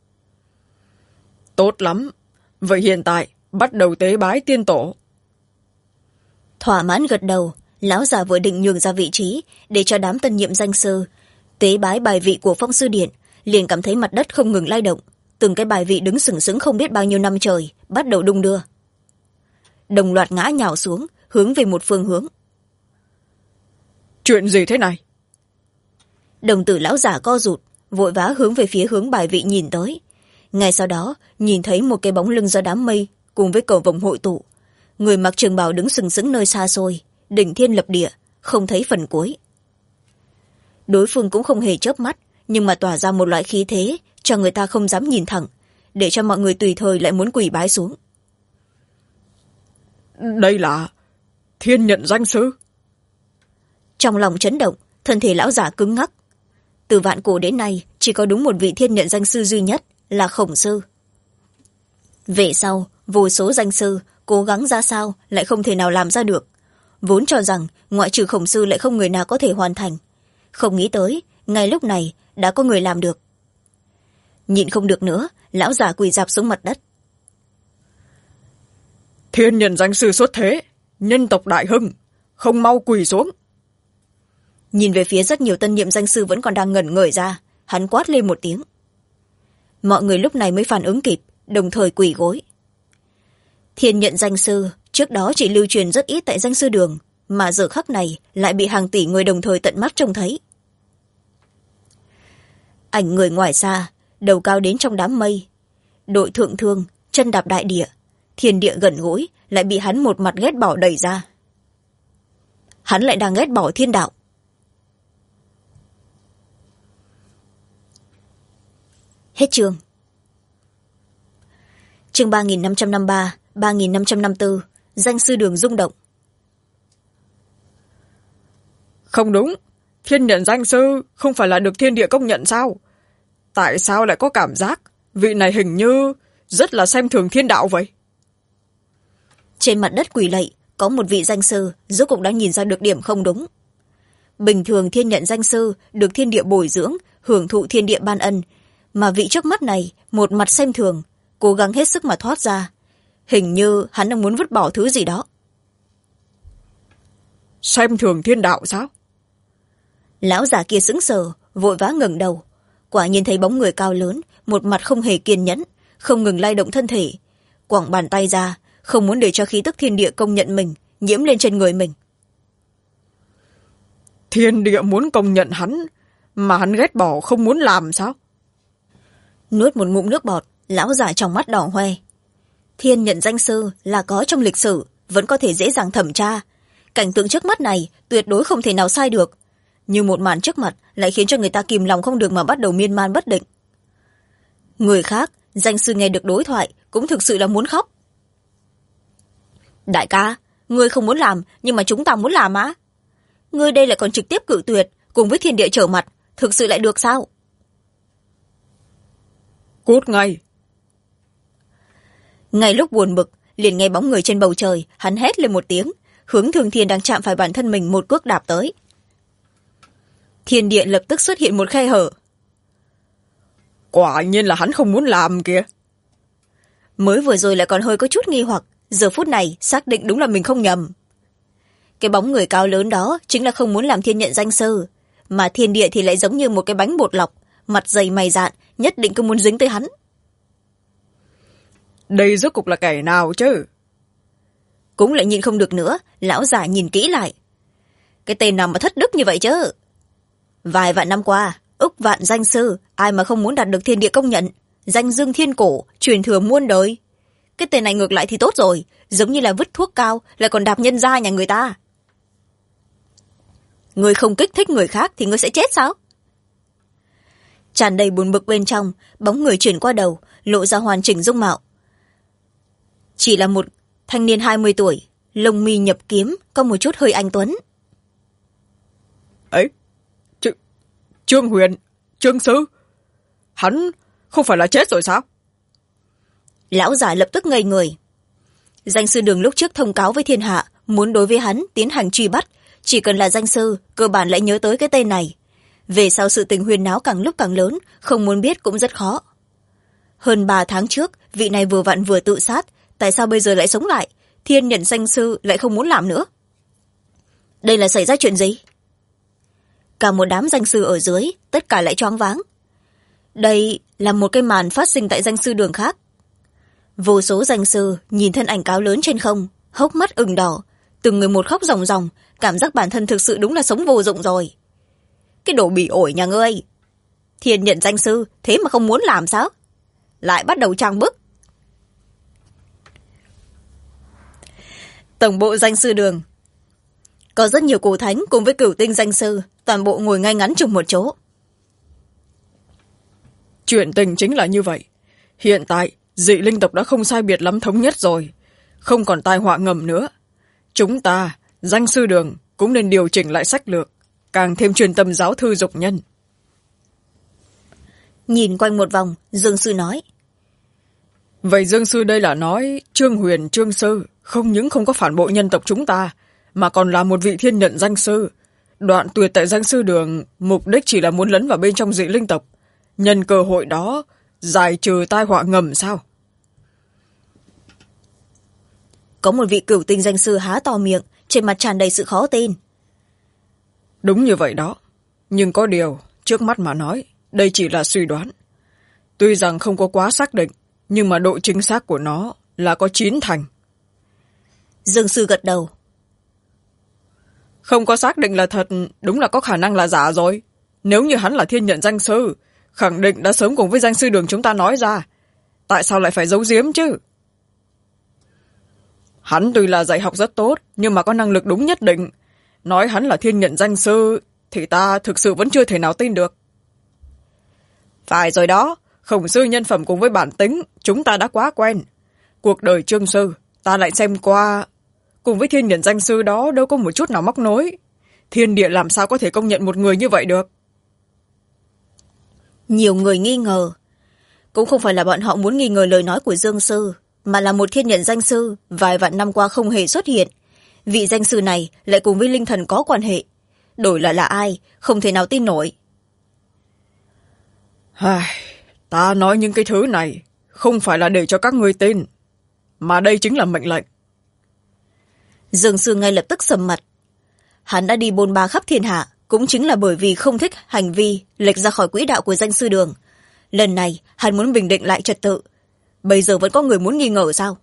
Tốt lắm, vậy hiện tại bắt đầu tế bái tiên tổ. Thỏa mãn gật đầu, lão già vừa định nhường ra vị trí để cho đám tân nhiệm danh sư tế bái bài vị của Phong Sư Điện, liền cảm thấy mặt đất không ngừng lay động, từng cái bài vị đứng sừng sững không biết bao nhiêu năm trời bắt đầu đung đưa, đồng loạt ngã nhào xuống, hướng về một phương hướng. Chuyện gì thế này? Đồng tử lão giả co rụt, vội vã hướng về phía hướng bài vị nhìn tới. Ngay sau đó nhìn thấy một cái bóng lưng do đám mây cùng với cầu vồng hội tụ, người mặc trường bào đứng sừng sững nơi xa xôi, đỉnh thiên lập địa, không thấy phần cuối. Đối phương cũng không hề chớp mắt, nhưng mà tỏa ra một loại khí thế cho người ta không dám nhìn thẳng, để cho mọi người tùy thời lại muốn quỳ bái xuống. Đây là Thiên Nhận Danh Sư. Trong lòng chấn động, thân thể lão giả cứng ngắc. Từ vạn cổ đến nay chỉ có đúng một vị Thiên Nhận Danh Sư duy nhất là Khổng Sư. Về sau vô số danh sư cố gắng ra sao lại không thể nào làm ra được, vốn cho rằng ngoại trừ Khổng Sư lại không người nào có thể hoàn thành, không nghĩ tới ngay lúc này đã có người làm được. Nhịn không được nữa, lão già quỳ rạp xuống mặt đất. Thiên Nhận Danh Sư xuất thế, nhân tộc đại hưng, không mau quỳ xuống. Nhìn về phía rất nhiều tân nhiệm danh sư vẫn còn đang ngẩn người ra, hắn quát lên một tiếng. Mọi người lúc này mới phản ứng kịp, đồng thời quỳ gối. Thiên Nhận Danh Sư trước đó chỉ lưu truyền rất ít tại Danh Sư Đường, mà giờ khắc này lại bị hàng tỷ người đồng thời tận mắt trông thấy. Ảnh người ngoài xa, đầu cao đến trong đám mây, đội thượng thương, chân đạp đại địa, thiên địa gần gũi, lại bị hắn một mặt ghét bỏ đẩy ra. Hắn lại đang ghét bỏ thiên đạo. Hết chương. Chương 3553, 3554, Danh Sư Đường rung động. Không đúng, Thiên Nhận Danh Sư không phải là được thiên địa công nhận sao? Tại sao lại có cảm giác vị này hình như rất là xem thường thiên đạo vậy? Trên mặt đất quỳ lạy có một vị danh sư rốt cục đã nhìn ra được điểm không đúng. Bình thường Thiên Nhận Danh Sư được thiên địa bồi dưỡng, hưởng thụ thiên địa ban ân, mà vị trước mắt này một mặt xem thường, cố gắng hết sức mà thoát ra. Hình như hắn đang muốn vứt bỏ thứ gì đó. Xem thường thiên đạo sao? Lão già kia sững sờ, vội vã ngẩng đầu, quả nhiên thấy bóng người cao lớn, một mặt không hề kiên nhẫn, không ngừng lay động thân thể, quẳng bàn tay ra, không muốn để cho khí tức thiên địa công nhận mình nhiễm lên trên người mình. Thiên địa muốn công nhận hắn, mà hắn ghét bỏ không muốn làm sao? Nuốt một ngụm nước bọt, lão già trong mắt đỏ hoe. Thiên Nhận Danh Sư là có trong lịch sử, vẫn có thể dễ dàng thẩm tra. Cảnh tượng trước mắt này tuyệt đối không thể nào sai được, nhưng một màn trước mặt lại khiến cho người ta kìm lòng không được mà bắt đầu miên man bất định. Người khác, danh sư nghe được đối thoại cũng thực sự là muốn khóc. Đại ca, ngươi không muốn làm, nhưng mà chúng ta muốn làm á. Ngươi đây lại còn trực tiếp cự tuyệt, cùng với thiên địa trở mặt, thực sự lại được sao? Cút ngay. Ngay lúc buồn bực, liền nghe bóng người trên bầu trời, hắn hét lên một tiếng, hướng Thường Thiên đang chạm phải bản thân mình một cước đạp tới. Thiên địa lập tức xuất hiện một khe hở. Quả nhiên là hắn không muốn làm kìa. Mới vừa rồi lại còn hơi có chút nghi hoặc, giờ phút này xác định đúng là mình không nhầm. Cái bóng người cao lớn đó chính là không muốn làm thiên nhận danh sư, mà thiên địa thì lại giống như một cái bánh bột lọc, mặt dày mày dạn, nhất định cứ muốn dính tới hắn. Đây rốt cục là kẻ nào chứ? Cũng lại nhìn không được nữa, lão già nhìn kỹ lại. Cái tên nào mà thất đức như vậy chứ? Vài vạn năm qua, ức vạn danh sư, ai mà không muốn đạt được thiên địa công nhận, danh dương thiên cổ, truyền thừa muôn đời. Cái tên này ngược lại thì tốt rồi, giống như là vứt thuốc cao, lại còn đạp nhân gia nhà người ta. Người không kích thích người khác thì người sẽ chết sao? Tràn đầy buồn bực bên trong, bóng người chuyển qua đầu, lộ ra hoàn chỉnh dung mạo. Chỉ là một thanh niên 20 tuổi, lông mi nhập kiếm, có một chút hơi anh tuấn. Ấy, Trương Huyền, Trương Sư, hắn không phải là chết rồi sao? Lão giả lập tức ngây người. Danh sư Đường lúc trước thông cáo với thiên hạ, muốn đối với hắn tiến hành truy bắt, chỉ cần là danh sư, cơ bản lại nhớ tới cái tên này. Về sau sự tình huyên náo càng lúc càng lớn, không muốn biết cũng rất khó. Hơn 3 tháng trước, vị này vừa vặn vừa tự sát, tại sao bây giờ lại sống lại? Thiên nhận danh sư lại không muốn làm nữa. Đây là xảy ra chuyện gì? Cả một đám danh sư ở dưới, tất cả lại choáng váng. Đây là một cái màn phát sinh tại danh sư Đường khác. Vô số danh sư nhìn thân ảnh cao lớn trên không, hốc mắt ửng đỏ, từng người một khóc ròng ròng, cảm giác bản thân thực sự đúng là sống vô dụng rồi. Cái đồ bị ổi nhà ngươi! Thiên nhận danh sư, thế mà không muốn làm sao? Lại bắt đầu trang bức. Tổng bộ danh sư Đường. Có rất nhiều cổ thánh cùng với cửu tinh danh sư, toàn bộ ngồi ngay ngắn chung một chỗ. Chuyện tình chính là như vậy. Hiện tại, dị linh tộc đã không sai biệt lắm thống nhất rồi. Không còn tai họa ngầm nữa. Chúng ta, danh sư Đường, cũng nên điều chỉnh lại sách lược, càng thêm truyền tâm giáo thư dục nhân. Nhìn quanh một vòng, Dương Sư nói. Vậy Dương Sư đây là nói Trương Huyền, Trương Sư không những không có phản bội nhân tộc chúng ta, mà còn là một vị thiên nhận danh sư. Đoạn tuyệt tại danh sư Đường, mục đích chỉ là muốn lấn vào bên trong dị linh tộc. Nhân cơ hội đó, giải trừ tai họa ngầm sao? Có một vị cửu tinh danh sư há to miệng, trên mặt tràn đầy sự khó tin. Đúng như vậy đó. Nhưng có điều, trước mắt mà nói, đây chỉ là suy đoán. Tuy rằng không có quá xác định, nhưng mà độ chính xác của nó là có 9 thành. Dương Sư gật đầu. Không có xác định là thật, đúng là có khả năng là giả rồi. Nếu như hắn là thiên nhận danh sư, khẳng định đã sớm cùng với danh sư Đường chúng ta nói ra. Tại sao lại phải giấu giếm chứ? Hắn tuy là dạy học rất tốt, nhưng mà có năng lực đúng nhất định. Nói hắn là thiên nhận danh sư, thì ta thực sự vẫn chưa thể nào tin được. Phải rồi đó, Khổng sư nhân phẩm cùng với bản tính, chúng ta đã quá quen. Cuộc đời Trương Sư, ta lại xem qua, cùng với thiên nhận danh sư đó đâu có một chút nào móc nối. Thiên địa làm sao có thể công nhận một người như vậy được? Nhiều người nghi ngờ. Cũng không phải là bọn họ muốn nghi ngờ lời nói của Dương Sư, mà là một thiên nhận danh sư vài vạn năm qua không hề xuất hiện. Vị danh sư này lại cùng với linh thần có quan hệ. Đổi lại là ai, không thể nào tin nổi. Ta nói những cái thứ này không phải là để cho các ngươi tin, mà đây chính là mệnh lệnh. Dương Sư ngay lập tức sầm mặt. Hắn đã đi bôn ba khắp thiên hạ, cũng chính là bởi vì không thích hành vi lệch ra khỏi quỹ đạo của danh sư Đường. Lần này hắn muốn bình định lại trật tự. Bây giờ vẫn có người muốn nghi ngờ sao?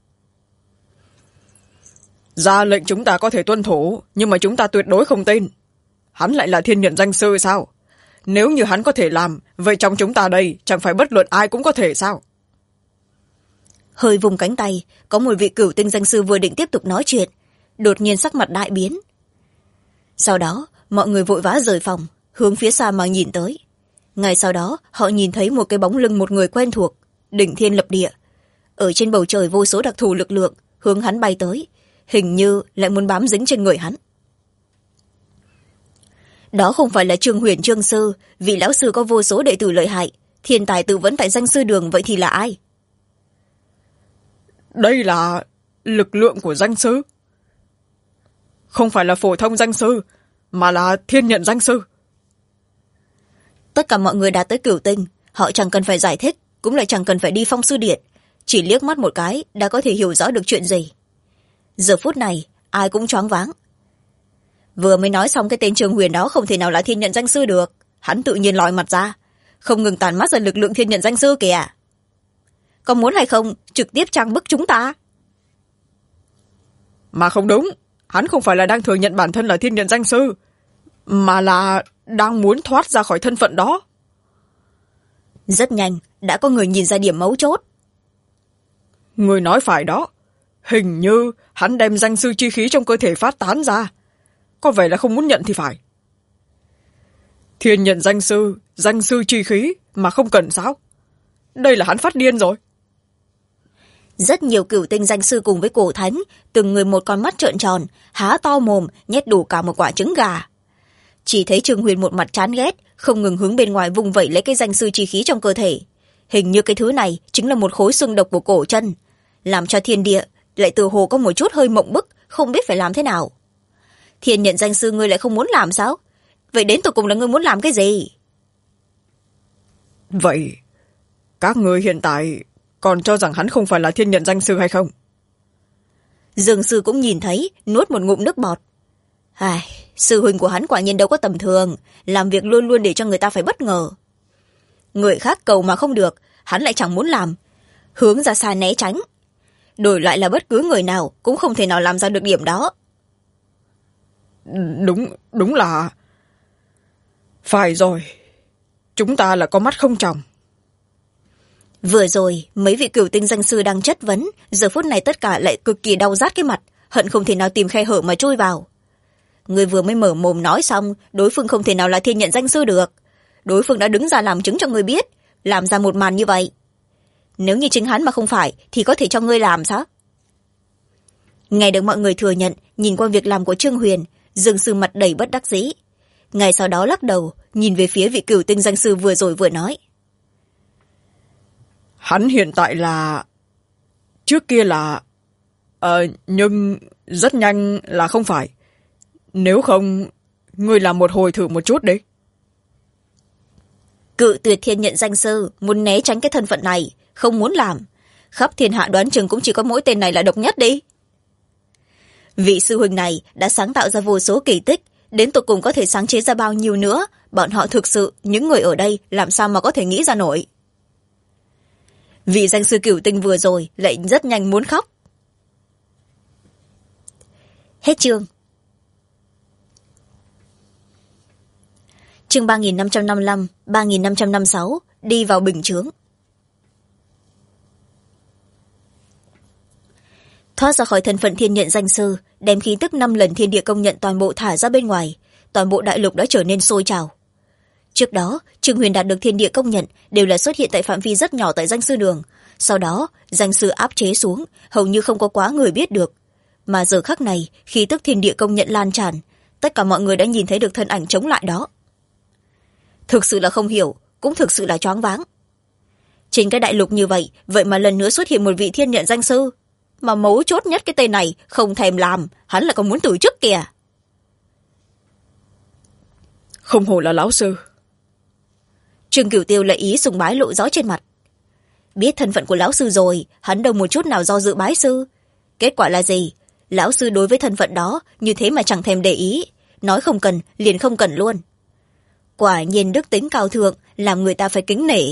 Ra lệnh chúng ta có thể tuân thủ, nhưng mà chúng ta tuyệt đối không tin. Hắn lại là thiên nhận danh sư sao? Nếu như hắn có thể làm, vậy trong chúng ta đây chẳng phải bất luận ai cũng có thể sao? Hơi vùng cánh tay, có một vị cửu tinh danh sư vừa định tiếp tục nói chuyện, đột nhiên sắc mặt đại biến. Sau đó, mọi người vội vã rời phòng, hướng phía xa mà nhìn tới. Ngay sau đó, họ nhìn thấy một cái bóng lưng một người quen thuộc, đỉnh thiên lập địa. Ở trên bầu trời vô số đặc thù lực lượng, hướng hắn bay tới, hình như lại muốn bám dính trên người hắn. Đó không phải là Trương Huyền Trương Sư, vị lão sư có vô số đệ tử lợi hại, thiên tài tự vấn tại danh sư Đường, vậy thì là ai? Đây là lực lượng của danh sư. Không phải là phổ thông danh sư, mà là thiên nhận danh sư. Tất cả mọi người đã tới cửu tinh, họ chẳng cần phải giải thích, cũng lại chẳng cần phải đi phong sư điện. chỉ liếc mắt một cái đã có thể hiểu rõ được chuyện gì. Giờ phút này ai cũng choáng váng. Vừa mới nói xong cái tên Trương Huyền đó không thể nào là thiên nhận danh sư được. Hắn tự nhiên lòi mặt ra, không ngừng tàn mắt ra lực lượng thiên nhận danh sư kìa. Có muốn hay không trực tiếp trang bức chúng ta? Mà không đúng, hắn không phải là đang thừa nhận bản thân là thiên nhận danh sư, mà là đang muốn thoát ra khỏi thân phận đó. Rất nhanh đã có người nhìn ra điểm mấu chốt. Người nói phải đó, hình như hắn đem danh sư chi khí trong cơ thể phát tán ra, có vẻ là không muốn nhận thì phải. Thiên nhận danh sư chi khí mà không cần sao? Đây là hắn phát điên rồi. Rất nhiều cửu tinh danh sư cùng với cổ thánh, từng người một con mắt trợn tròn, há to mồm, nhét đủ cả một quả trứng gà. Chỉ thấy Trương Huyền một mặt chán ghét, không ngừng hướng bên ngoài vung vẩy lấy cái danh sư chi khí trong cơ thể. Hình như cái thứ này chính là một khối xương độc của cổ chân, làm cho thiên địa lại từ hồ có một chút hơi mộng bức, không biết phải làm thế nào. Thiên nhận danh sư ngươi lại không muốn làm sao? Vậy đến tột cùng là ngươi muốn làm cái gì? Vậy các ngươi hiện tại còn cho rằng hắn không phải là thiên nhận danh sư hay không? Dương sư cũng nhìn thấy, nuốt một ngụm nước bọt. Sư huynh của hắn quả nhiên đâu có tầm thường, làm việc luôn luôn để cho người ta phải bất ngờ. Người khác cầu mà không được, hắn lại chẳng muốn làm, hướng ra xa né tránh. Đổi lại là bất cứ người nào cũng không thể nào làm ra được điểm đó. Đúng là... Phải rồi, chúng ta là có mắt không tròng. Vừa rồi mấy vị cửu tinh danh sư đang chất vấn, giờ phút này tất cả lại cực kỳ đau rát cái mặt, hận không thể nào tìm khe hở mà chui vào. Người vừa mới mở mồm nói xong, đối phương không thể nào là thiên nhận danh sư được. Đối phương đã đứng ra làm chứng cho người biết, làm ra một màn như vậy. Nếu như chính hắn mà không phải thì có thể cho ngươi làm sao? Nghe được mọi người thừa nhận, nhìn qua việc làm của Trương Huyền, Dương sư mặt đầy bất đắc dĩ. Ngay sau đó lắc đầu, nhìn về phía vị cửu tinh danh sư vừa rồi vừa nói. Hắn hiện tại là... Trước kia là... nhưng rất nhanh là không phải. Nếu không, ngươi làm một hồi thử một chút đi. Cự tuyệt thiên nhận danh sư, muốn né tránh cái thân phận này, không muốn làm. Khắp thiên hạ đoán chừng cũng chỉ có mỗi tên này là độc nhất đi. Vị sư huynh này đã sáng tạo ra vô số kỳ tích, đến tột cùng có thể sáng chế ra bao nhiêu nữa, bọn họ thực sự, những người ở đây làm sao mà có thể nghĩ ra nổi. Vị danh sư cửu tinh vừa rồi lại rất nhanh muốn khóc. Hết chương. Chương 3555, 3556, đi vào bình chướng. Thoát ra khỏi thân phận thiên nhận danh sư, đem khí tức 5 lần thiên địa công nhận toàn bộ thả ra bên ngoài, toàn bộ đại lục đã trở nên sôi trào. Trước đó, Trương Huyền đạt được thiên địa công nhận đều là xuất hiện tại phạm vi rất nhỏ tại danh sư đường, sau đó danh sư áp chế xuống, hầu như không có quá người biết được. Mà giờ khắc này, khí tức thiên địa công nhận lan tràn, tất cả mọi người đã nhìn thấy được thân ảnh chống lại đó. Thực sự là không hiểu, cũng thực sự là choáng váng. Trên cái đại lục như vậy, vậy mà lần nữa xuất hiện một vị thiên nhận danh sư. Mà mấu chốt nhất cái tên này không thèm làm, hắn lại còn muốn từ chức kìa. Không hổ là lão sư. Trương Cửu Tiêu lại ý sùng bái lộ rõ trên mặt. Biết thân phận của lão sư rồi, hắn đâu một chút nào do dự bái sư. Kết quả là gì? Lão sư đối với thân phận đó như thế mà chẳng thèm để ý, nói không cần liền không cần luôn. Quả nhiên đức tính cao thượng, làm người ta phải kính nể.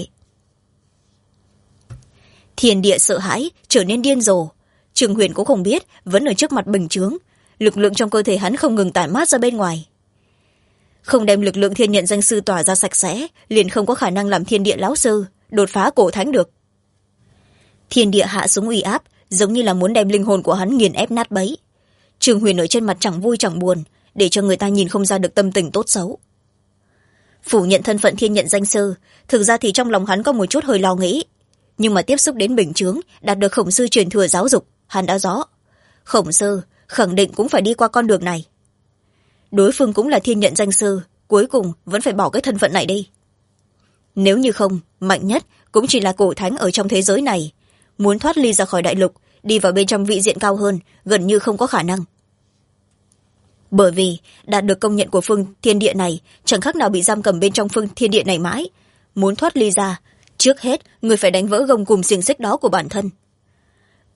Thiên địa sợ hãi, trở nên điên rồ. Trương Huyền cũng không biết, vẫn ở trước mặt bình chướng, lực lượng trong cơ thể hắn không ngừng tản mát ra bên ngoài. Không đem lực lượng thiên nhận danh sư tỏa ra sạch sẽ, liền không có khả năng làm thiên địa lão sư đột phá cổ thánh được. Thiên địa hạ xuống uy áp, giống như là muốn đem linh hồn của hắn nghiền ép nát bấy. Trương Huyền ở trên mặt chẳng vui chẳng buồn, để cho người ta nhìn không ra được tâm tình tốt xấu. Phủ nhận thân phận thiên nhận danh sư, thực ra thì trong lòng hắn có một chút hơi lo nghĩ, nhưng mà tiếp xúc đến bình chướng, đạt được khổng sư truyền thừa giáo dục, hắn đã rõ khổng sư khẳng định cũng phải đi qua con đường này. Đối phương cũng là thiên nhận danh sư, cuối cùng vẫn phải bỏ cái thân phận này đi. Nếu như không, mạnh nhất cũng chỉ là cổ thánh ở trong thế giới này, muốn thoát ly ra khỏi đại lục, đi vào bên trong vị diện cao hơn, gần như không có khả năng. Bởi vì đạt được công nhận của phương thiên địa này, chẳng khác nào bị giam cầm bên trong phương thiên địa này mãi. Muốn thoát ly ra, trước hết người phải đánh vỡ gông cùm xiềng xích đó của bản thân,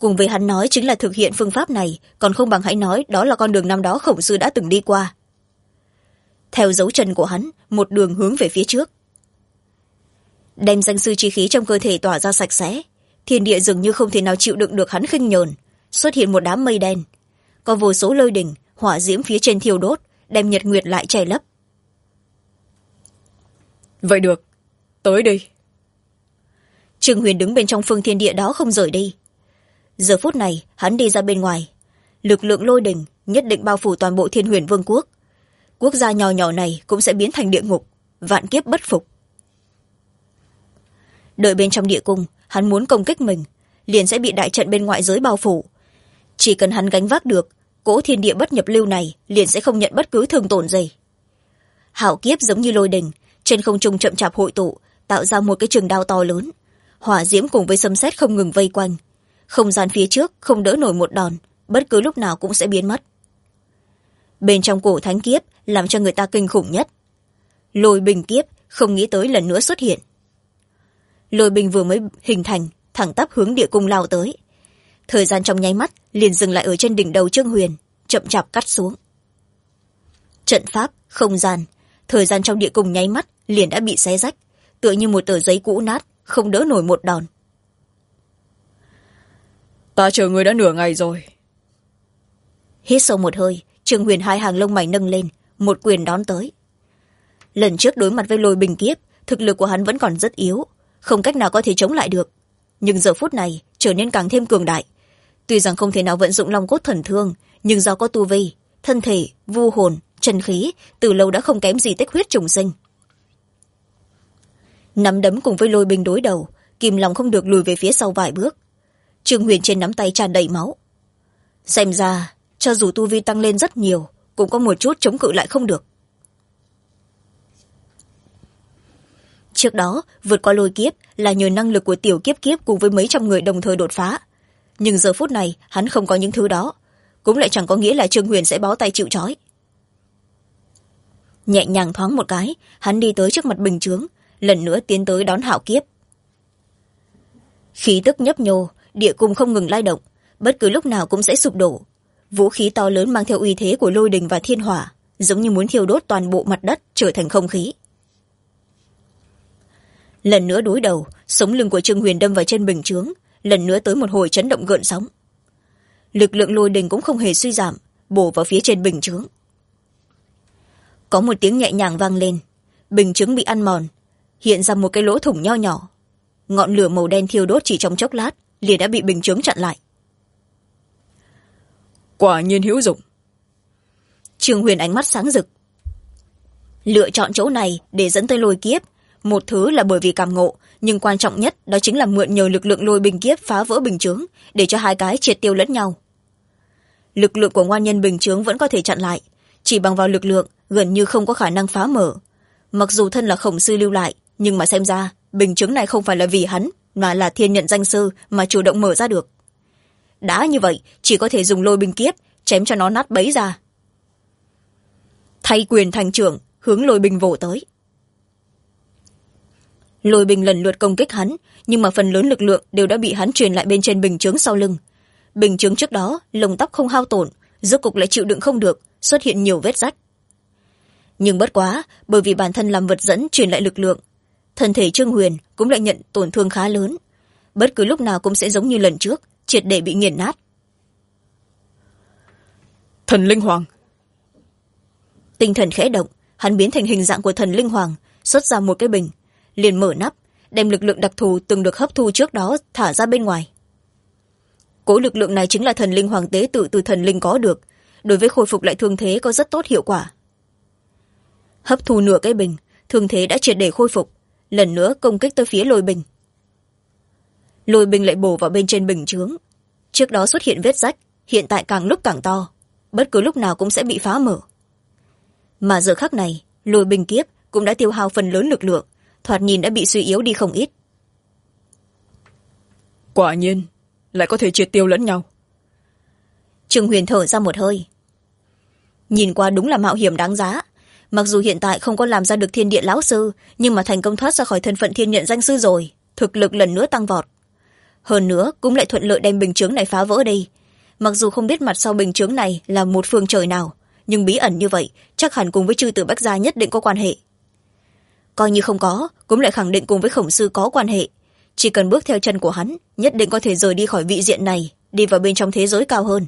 cùng với hắn nói chính là thực hiện phương pháp này, còn không bằng hãy nói đó là con đường năm đó khổng sư đã từng đi qua. Theo dấu chân của hắn, một đường hướng về phía trước. Đem danh sư chi khí trong cơ thể tỏa ra sạch sẽ, thiên địa dường như không thể nào chịu đựng được hắn khinh nhờn, xuất hiện một đám mây đen. Có vô số lôi đỉnh, hỏa diễm phía trên thiêu đốt, đem nhật nguyệt lại che lấp. Vậy được, tới đi. Trương Huyền đứng bên trong phương thiên địa đó không rời đi. Giờ phút này hắn đi ra bên ngoài, lực lượng lôi đỉnh nhất định bao phủ toàn bộ Thiên Huyền Vương quốc. Quốc gia nhỏ nhỏ này cũng sẽ biến thành địa ngục, vạn kiếp bất phục. Đợi bên trong địa cung, hắn muốn công kích mình, liền sẽ bị đại trận bên ngoại giới bao phủ. Chỉ cần hắn gánh vác được, cỗ thiên địa bất nhập lưu này liền sẽ không nhận bất cứ thương tổn gì. Hạo kiếp giống như lôi đình, trên không trung chậm chạp hội tụ, tạo ra một cái trường đao to lớn. Hỏa diễm cùng với sấm sét không ngừng vây quanh. Không gian phía trước không đỡ nổi một đòn, bất cứ lúc nào cũng sẽ biến mất. Bên trong cổ thánh kiếp làm cho người ta kinh khủng nhất. Lôi bình kiếp không nghĩ tới lần nữa xuất hiện. Lôi bình vừa mới hình thành, thẳng tắp hướng địa cung lao tới. Thời gian trong nháy mắt liền dừng lại ở trên đỉnh đầu Trương Huyền, chậm chạp cắt xuống. Trận pháp, không gian, thời gian trong địa cung nháy mắt liền đã bị xé rách, tựa như một tờ giấy cũ nát, không đỡ nổi một đòn. Ta chờ người đã nửa ngày rồi. Hít sâu một hơi, Trương Huyền hai hàng lông mày nâng lên, một quyền đón tới. Lần trước đối mặt với lôi bình kiếp, thực lực của hắn vẫn còn rất yếu, không cách nào có thể chống lại được. Nhưng giờ phút này trở nên càng thêm cường đại. Tuy rằng không thể nào vận dụng long cốt thần thương, nhưng do có tu vi, thân thể, vu hồn, chân khí từ lâu đã không kém gì tích huyết trùng sinh. Nắm đấm cùng với lôi bình đối đầu, kìm lòng không được lùi về phía sau vài bước. Trương Huyền trên nắm tay tràn đầy máu. Xem ra cho dù tu vi tăng lên rất nhiều, cũng có một chút chống cự lại không được. Trước đó vượt qua lôi kiếp là nhờ năng lực của tiểu kiếp kiếp cùng với mấy trăm người đồng thời đột phá, nhưng giờ phút này hắn không có những thứ đó, cũng lại chẳng có nghĩa là Trương Huyền sẽ bó tay chịu trói. Nhẹ nhàng thoáng một cái, hắn đi tới trước mặt bình chướng, lần nữa tiến tới đón hạo kiếp. Khí tức nhấp nhô, địa cung không ngừng lay động, bất cứ lúc nào cũng sẽ sụp đổ. Vũ khí to lớn mang theo uy thế của lôi đình và thiên hỏa, giống như muốn thiêu đốt toàn bộ mặt đất trở thành không khí. Lần nữa đối đầu, sống lưng của Trương Huyền đâm vào trên bình chướng, lần nữa tới một hồi chấn động gợn sóng. Lực lượng lôi đình cũng không hề suy giảm, bổ vào phía trên bình chướng. Có một tiếng nhẹ nhàng vang lên, bình chướng bị ăn mòn, hiện ra một cái lỗ thủng nho nhỏ. Ngọn lửa màu đen thiêu đốt chỉ trong chốc lát liền đã bị bình chướng chặn lại. Quả nhiên hữu dụng. Trương Huyền ánh mắt sáng rực. Lựa chọn chỗ này để dẫn tới lôi kiếp, một thứ là bởi vì cảm ngộ, nhưng quan trọng nhất đó chính là mượn nhờ lực lượng lôi bình kiếp phá vỡ bình chướng, để cho hai cái triệt tiêu lẫn nhau. Lực lượng của ngoan nhân bình chướng vẫn có thể chặn lại, chỉ bằng vào lực lượng gần như không có khả năng phá mở. Mặc dù thân là khổng sư lưu lại, nhưng mà xem ra bình chướng này không phải là vì hắn, mà là thiên nhận danh sư mà chủ động mở ra được. Đã như vậy, chỉ có thể dùng lôi bình kiếp chém cho nó nát bấy ra. Thay quyền thành trưởng, hướng lôi bình vồ tới. Lôi bình lần lượt công kích hắn, nhưng mà phần lớn lực lượng đều đã bị hắn truyền lại bên trên bình chướng sau lưng. Bình chướng trước đó lông tóc không hao tổn, rốt cục lại chịu đựng không được, xuất hiện nhiều vết rách. Nhưng bất quá, bởi vì bản thân làm vật dẫn truyền lại lực lượng, thân thể Trương Huyền cũng lại nhận tổn thương khá lớn, bất cứ lúc nào cũng sẽ giống như lần trước, triệt để bị nghiền nát. Thần linh hoàng. Tinh thần khẽ động, hắn biến thành hình dạng của thần linh hoàng, xuất ra một cái bình, liền mở nắp, đem lực lượng đặc thù từng được hấp thu trước đó thả ra bên ngoài. Cỗ lực lượng này chính là thần linh hoàng tế tự từ thần linh có được, đối với khôi phục lại thương thế có rất tốt hiệu quả. Hấp thu nửa cái bình, thương thế đã triệt để khôi phục, lần nữa công kích tới phía lôi bình. Lôi bình lại bổ vào bên trên bình chướng, trước đó xuất hiện vết rách, hiện tại càng lúc càng to, bất cứ lúc nào cũng sẽ bị phá mở. Mà giờ khắc này, lôi bình kiếp cũng đã tiêu hao phần lớn lực lượng, thoạt nhìn đã bị suy yếu đi không ít. Quả nhiên lại có thể triệt tiêu lẫn nhau. Trương Huyền thở ra một hơi. Nhìn qua đúng là mạo hiểm đáng giá. Mặc dù hiện tại không có làm ra được thiên địa lão sư, nhưng mà thành công thoát ra khỏi thân phận thiên nhận danh sư rồi, thực lực lần nữa tăng vọt. hơn nữa cũng lại thuận lợi đem bình chướng này phá vỡ đi. Mặc dù không biết mặt sau bình chướng này là một phương trời nào, nhưng bí ẩn như vậy chắc hẳn cùng với chư tử Bách gia nhất định có quan hệ. Coi như không có, cũng lại khẳng định cùng với Khổng sư có quan hệ. Chỉ cần bước theo chân của hắn, nhất định có thể rời đi khỏi vị diện này, đi vào bên trong thế giới cao hơn.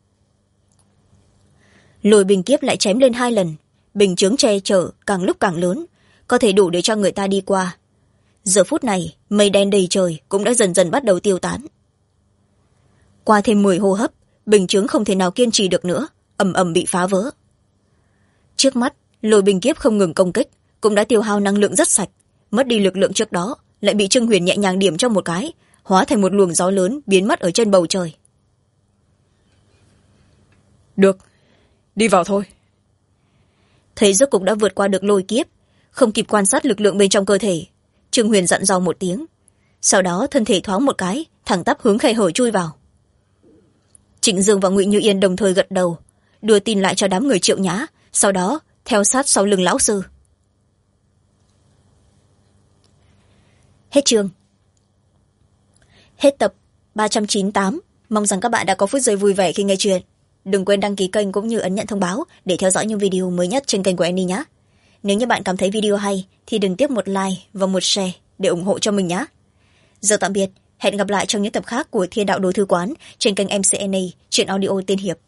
Lôi bình kiếp lại chém lên 2 lần, bình chướng che chở càng lúc càng lớn, có thể đủ để cho người ta đi qua. Giờ phút này mây đen đầy trời cũng đã dần dần bắt đầu tiêu tán. Qua thêm 10 hô hấp, bình chướng không thể nào kiên trì được nữa, ầm ầm bị phá vỡ. Trước mắt lôi bình kiếp không ngừng công kích, cũng đã tiêu hao năng lượng rất sạch, mất đi lực lượng trước đó lại bị Trương Huyền nhẹ nhàng điểm cho một cái, hóa thành một luồng gió lớn biến mất ở trên bầu trời. Được, đi vào thôi. Thấy rốt cục đã vượt qua được lôi kiếp, không kịp quan sát lực lượng bên trong cơ thể, Trương Huyền dặn dò một tiếng, sau đó thân thể thoáng một cái, thẳng tắp hướng khe hở chui vào. Trịnh Dương và Ngụy Như Yên đồng thời gật đầu, đưa tin lại cho đám người Triệu Nhã, sau đó theo sát sau lưng lão sư. Hết chương. Hết tập 398. Mong rằng các bạn đã có phút giây vui vẻ khi nghe chuyện. Đừng quên đăng ký kênh cũng như ấn nhận thông báo để theo dõi những video mới nhất trên kênh của Annie nhé. Nếu như bạn cảm thấy video hay thì đừng tiếc một like và một share để ủng hộ cho mình nhé. Giờ tạm biệt, hẹn gặp lại trong những tập khác của Thiên Đạo Đồ Thư Quán trên kênh MC Annie, truyện audio tiên hiệp.